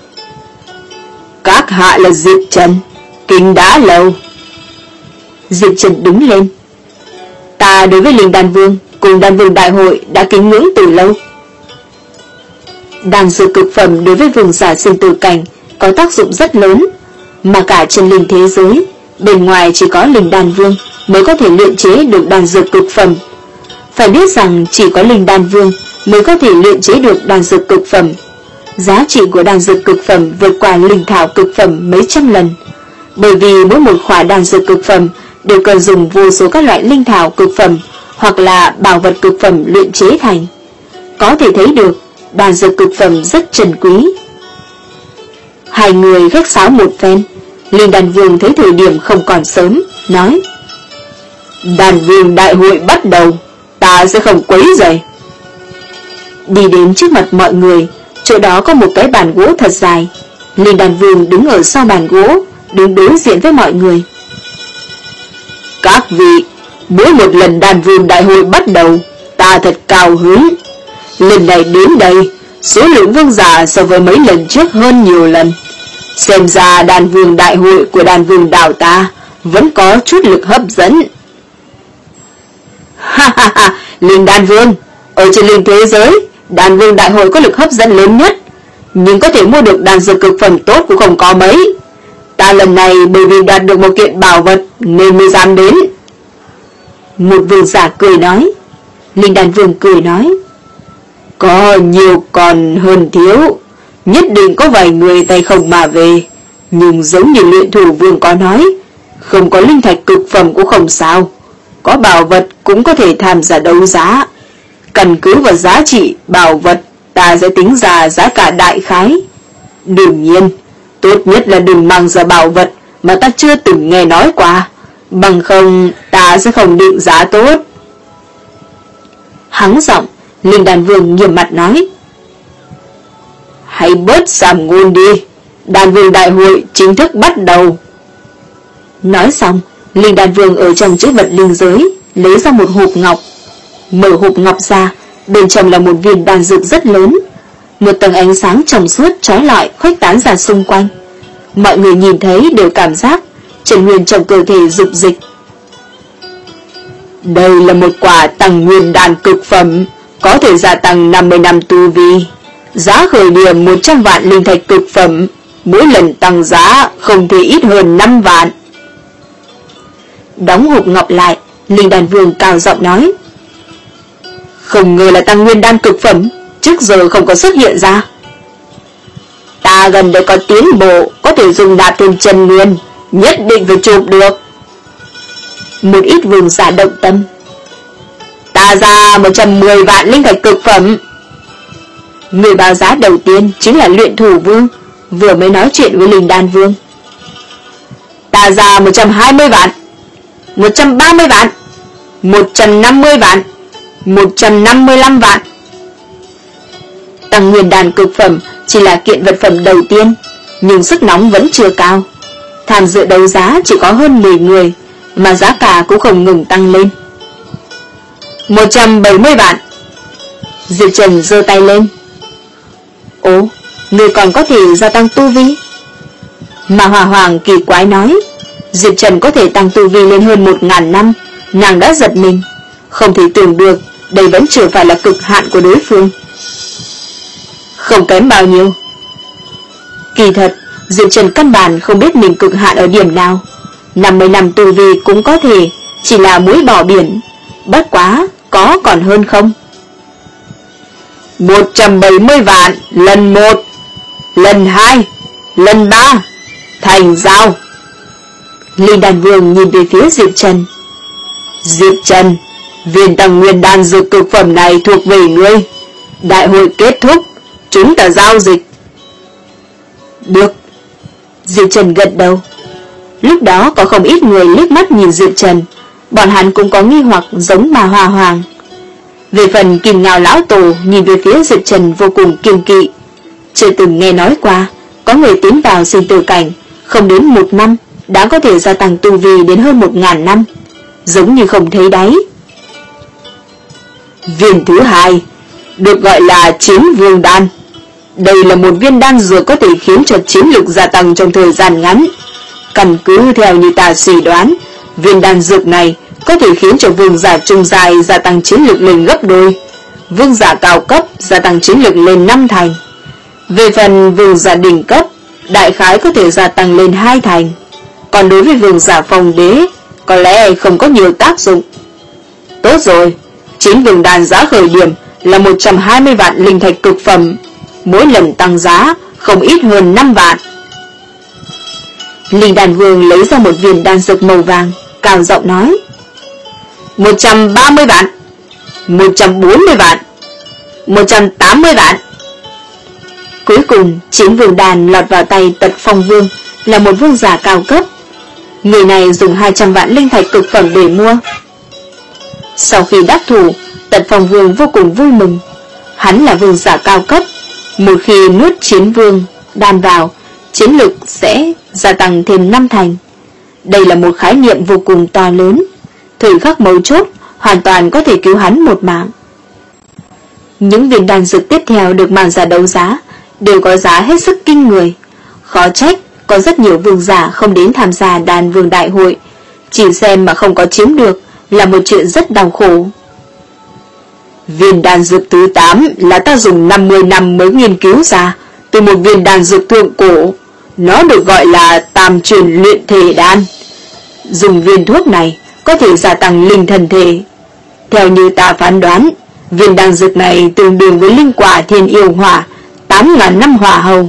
Các hạ là Diệp Trần, kính đã lâu. Diệp Trần đứng lên: Ta đối với Linh Đan Vương cùng Đan Vương đại hội đã kính ngưỡng từ lâu. Đan dược cực phẩm đối với vương giả sinh tử cảnh có tác dụng rất lớn, mà cả chân linh thế giới bên ngoài chỉ có Linh Đan Vương mới có thể luyện chế được đan dược cực phẩm. Phải biết rằng chỉ có Linh Đan Vương mới có thể luyện chế được đan dược cực phẩm. Giá trị của đan dược cực phẩm vượt qua linh thảo cực phẩm mấy trăm lần, bởi vì mỗi một khỏa đan dược cực phẩm đều cần dùng vô số các loại linh thảo cực phẩm hoặc là bảo vật cực phẩm luyện chế thành. Có thể thấy được đan dược cực phẩm rất trân quý. Hai người khách sáo một phen, Linh Đan Vương thấy thời điểm không còn sớm, nói: Đan Vương đại hội bắt đầu, ta sẽ không quấy rầy. Đi đến trước mặt mọi người, chỗ đó có một cái bàn gỗ thật dài. Linh Đan Vương đứng ở sau bàn gỗ, đứng đối diện với mọi người. Các vị, mỗi một lần Đan Vương đại hội bắt đầu, ta thật cao hứng. Lần này đến đây, số lượng vương giả so với mấy lần trước hơn nhiều lần. Xem ra Đan Vương đại hội của Đan Vương đảo ta vẫn có chút lực hấp dẫn. Ha ha ha, Linh Đan Vương, ở trên linh thế giới, Đan Vương đại hội có lực hấp dẫn lớn nhất, nhưng có thể mua được đan dược cực phẩm tốt cũng không có mấy. Ta lần này bởi vì đạt được một kiện bảo vật nên mới dám đến. Một vương giả cười nói. Linh Đan Vương cười nói: Có nhiều còn hơn thiếu, nhất định có vài người tay không mà về, nhưng giống như luyện thủ vương có nói, không có linh thạch cực phẩm cũng không sao, có bảo vật cũng có thể tham gia đấu giá. Căn cứ vào giá trị bảo vật, ta sẽ tính ra giá cả đại khái. Đương nhiên, tốt nhất là đừng mang ra bảo vật mà ta chưa từng nghe nói qua, bằng không ta sẽ không định giá tốt. Hắng giọng, Linh Đan Vương nghiêm mặt nói: Hãy bớt giảm ngôn đi, Đan Vương đại hội chính thức bắt đầu. Nói xong, Linh Đan Vương ở trong chữ vật linh giới lấy ra một hộp ngọc. Mở hộp ngọc ra, bên trong là một viên đan dược rất lớn. Một tầng ánh sáng trong suốt chói lọi khuếch tán ra xung quanh. Mọi người nhìn thấy đều cảm giác chân nguyên trong cơ thể rục dịch. Đây là một quả tăng nguyên đan cực phẩm, có thể gia tăng năm mươi năm tu vi. Giá khởi điểm một trăm vạn linh thạch cực phẩm, mỗi lần tăng giá không thể ít hơn năm vạn. Đóng hộp ngọc lại, Linh Đan Vương cao giọng nói: Không ngờ là tăng nguyên đan cực phẩm, trước giờ không có xuất hiện ra. Ta gần đây có tiến bộ, có thể dùng đạp thêm chân nguyên, nhất định phải chụp được. Một ít vương giả động tâm. Ta ra một trăm mười vạn linh thạch cực phẩm. Người báo giá đầu tiên chính là luyện thủ vương, vừa mới nói chuyện với Linh Đan Vương. Ta ra một trăm hai mươi vạn, một trăm ba mươi vạn, một trăm năm mươi vạn, một trăm năm mươi lăm vạn. Tăng nguyên đan cực phẩm chỉ là kiện vật phẩm đầu tiên, nhưng sức nóng vẫn chưa cao. Tham dự đấu giá chỉ có hơn mười người, mà giá cả cũng không ngừng tăng lên. một trăm bảy mươi vạn. Diệp Trần giơ tay lên. Ồ, người còn có thể gia tăng tu vi? Mà Hòa Hoàng kỳ quái nói, Diệp Trần có thể tăng tu vi lên hơn một ngàn năm, Nàng đã giật mình, không thể tưởng được đây vẫn chưa phải là cực hạn của đối phương. Không kém bao nhiêu. Kỳ thật, Diệp Trần căn bản không biết mình cực hạn ở điểm nào. năm mươi năm tu vi cũng có thể chỉ là muối bỏ biển, bất quá có còn hơn không. một trăm bảy mươi vạn lần một, lần hai, lần ba, thành giao. Linh Đan Vương nhìn về phía Diệp Trần. Diệp Trần, viên tăng nguyên đan dược cực phẩm này thuộc về ngươi. Đại hội kết thúc, chúng ta giao dịch. Được. Diệp Trần gật đầu. Lúc đó có không ít người liếc mắt nhìn Diệp Trần, bọn hắn cũng có nghi hoặc giống bà Hoa Hoàng. Về phần Kim Ngao lão tổ nhìn về phía Diệp Trần vô cùng kiêng kỵ. Chưa từng nghe nói qua có người tiến vào sinh tử cảnh không đến một năm đã có thể gia tăng tu vi đến hơn một ngàn năm, giống như không thấy đáy. Viên thứ hai được gọi là Chiến Vương Đan. Đây là một viên đan dược có thể khiến cho chiến lực gia tăng trong thời gian ngắn. Căn cứ theo như ta suy đoán, viên đan dược này có thể khiến cho vương giả trung dài gia tăng chiến lực lên gấp đôi, vương giả cao cấp gia tăng chiến lực lên năm thành. Về phần vương giả đỉnh cấp, đại khái có thể gia tăng lên hai thành. Còn đối với vương giả phong đế, có lẽ không có nhiều tác dụng. Tốt rồi, Chiến Vương Đan giá khởi điểm là một trăm hai mươi vạn linh thạch cực phẩm, mỗi lần tăng giá không ít hơn năm vạn. Linh Đan Vương lấy ra một viên đan dược màu vàng, cao giọng nói: một trăm ba mươi vạn, một trăm bốn mươi vạn, một trăm tám mươi vạn. Cuối cùng Chiến Vương Đan lọt vào tay Tật Phong Vương, là một vương giả cao cấp. Người này dùng hai trăm vạn linh thạch cực phẩm để mua. Sau khi đắc thủ, Tật Phong Vương vô cùng vui mừng. Hắn là vương giả cao cấp, một khi nuốt Chiến Vương Đan vào, chiến lực sẽ gia tăng thêm năm thành. Đây là một khái niệm vô cùng to lớn, thời khắc mấu chốt hoàn toàn có thể cứu hắn một mạng. Những viên đan dược tiếp theo được mang ra đấu giá đều có giá hết sức kinh người. Khó trách có rất nhiều vương giả không đến tham gia đan vương đại hội, chỉ xem mà không có chiếm được là một chuyện rất đau khổ. Viên đan dược thứ tám là ta dùng năm mươi năm mới nghiên cứu ra, từ một viên đan dược thượng cổ. Nó được gọi là Tam Truyền Luyện Thể Đan. Dùng viên thuốc này có thể gia tăng linh thần thể. Theo như ta phán đoán, viên đan dược này tương đương với linh quả Thiên Yêu Hỏa tám ngàn năm hỏa hầu.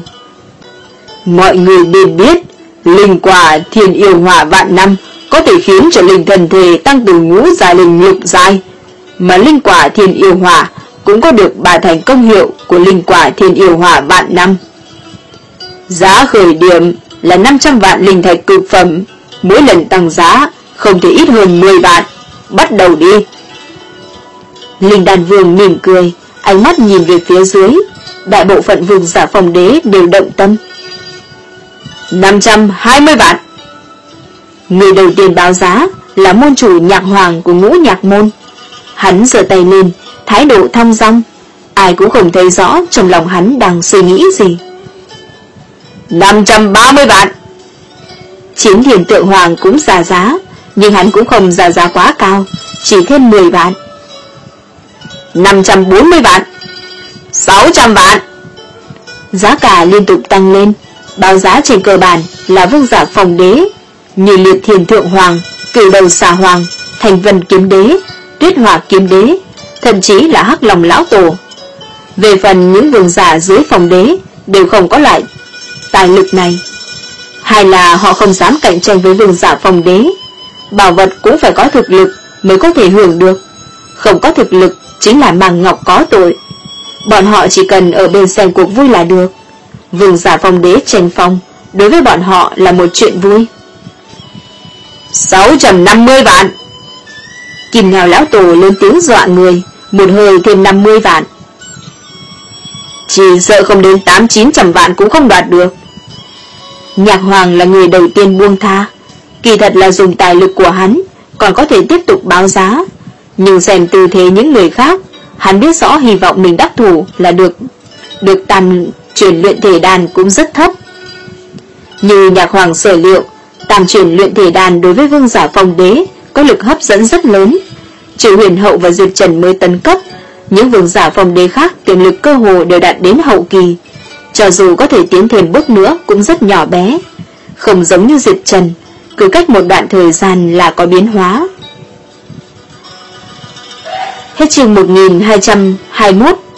Mọi người nên biết, linh quả Thiên Yêu Hỏa vạn năm có thể khiến cho linh thần thể tăng từ ngũ giai linh lục giai, mà linh quả Thiên Yêu Hỏa cũng có được ba thành công hiệu của linh quả Thiên Yêu Hỏa vạn năm. Giá khởi điểm là năm trăm vạn linh thạch cực phẩm, mỗi lần tăng giá không thể ít hơn mười vạn. Bắt đầu đi. Linh Đan Vương mỉm cười, ánh mắt nhìn về phía dưới. Đại bộ phận vương giả phong đế đều động tâm. năm trăm hai mươi vạn. Người đầu tiên báo giá là môn chủ Nhạc Hoàng của Ngũ Nhạc Môn. Hắn giơ tay lên, thái độ thong dong, ai cũng không thấy rõ trong lòng hắn đang suy nghĩ gì. năm trăm ba mươi vạn. Chiến Thiền Tượng Hoàng cũng ra giá, nhưng hắn cũng không ra giá quá cao, chỉ thêm mười vạn. năm trăm bốn mươi vạn. sáu trăm vạn. Giá cả liên tục tăng lên. Báo giá trên cơ bản là vương giả phong đế như Liệt Thiền Thượng Hoàng, Cửu Đầu Xà Hoàng, Thành Vân Kiếm Đế, Tuyết Hỏa Kiếm Đế, thậm chí là Hắc Long Lão Tổ. Về phần những vương giả dưới phong đế đều không có loại tài lực này, hay là họ không dám cạnh tranh với vương giả phong đế. Bảo vật cũng phải có thực lực mới có thể hưởng được, không có thực lực chính là màng ngọc có tội. Bọn họ chỉ cần ở bên xem cuộc vui là được. Vương giả phong đế tranh phong đối với bọn họ là một chuyện vui. sáu trăm năm mươi vạn. Kim Ngao Lão Tổ lên tiếng dọa người, một hơi thêm năm mươi vạn. Chỉ sợ không đến tám chín trăm vạn cũng không đoạt được. Nhạc Hoàng là người đầu tiên buông tha. Kỳ thật là dùng tài lực của hắn, còn có thể tiếp tục báo giá. Nhưng xem tư thế những người khác, hắn biết rõ hy vọng mình đắc thủ là được Được Tam Truyền Luyện Thể Đan cũng rất thấp. Như Nhạc Hoàng sở liệu, Tam Truyền Luyện Thể Đan đối với vương giả phong đế có lực hấp dẫn rất lớn. Trừ Huyền Hậu và Diệp Trần mới tấn cấp, những vương giả phong đế khác tiềm lực cơ hồ đều đạt đến hậu kỳ, cho dù có thể tiến thêm bước nữa cũng rất nhỏ bé, không giống như Diệp Trần, cứ cách một đoạn thời gian là có biến hóa. Hết chương một nghìn hai trăm hai mươi mốt.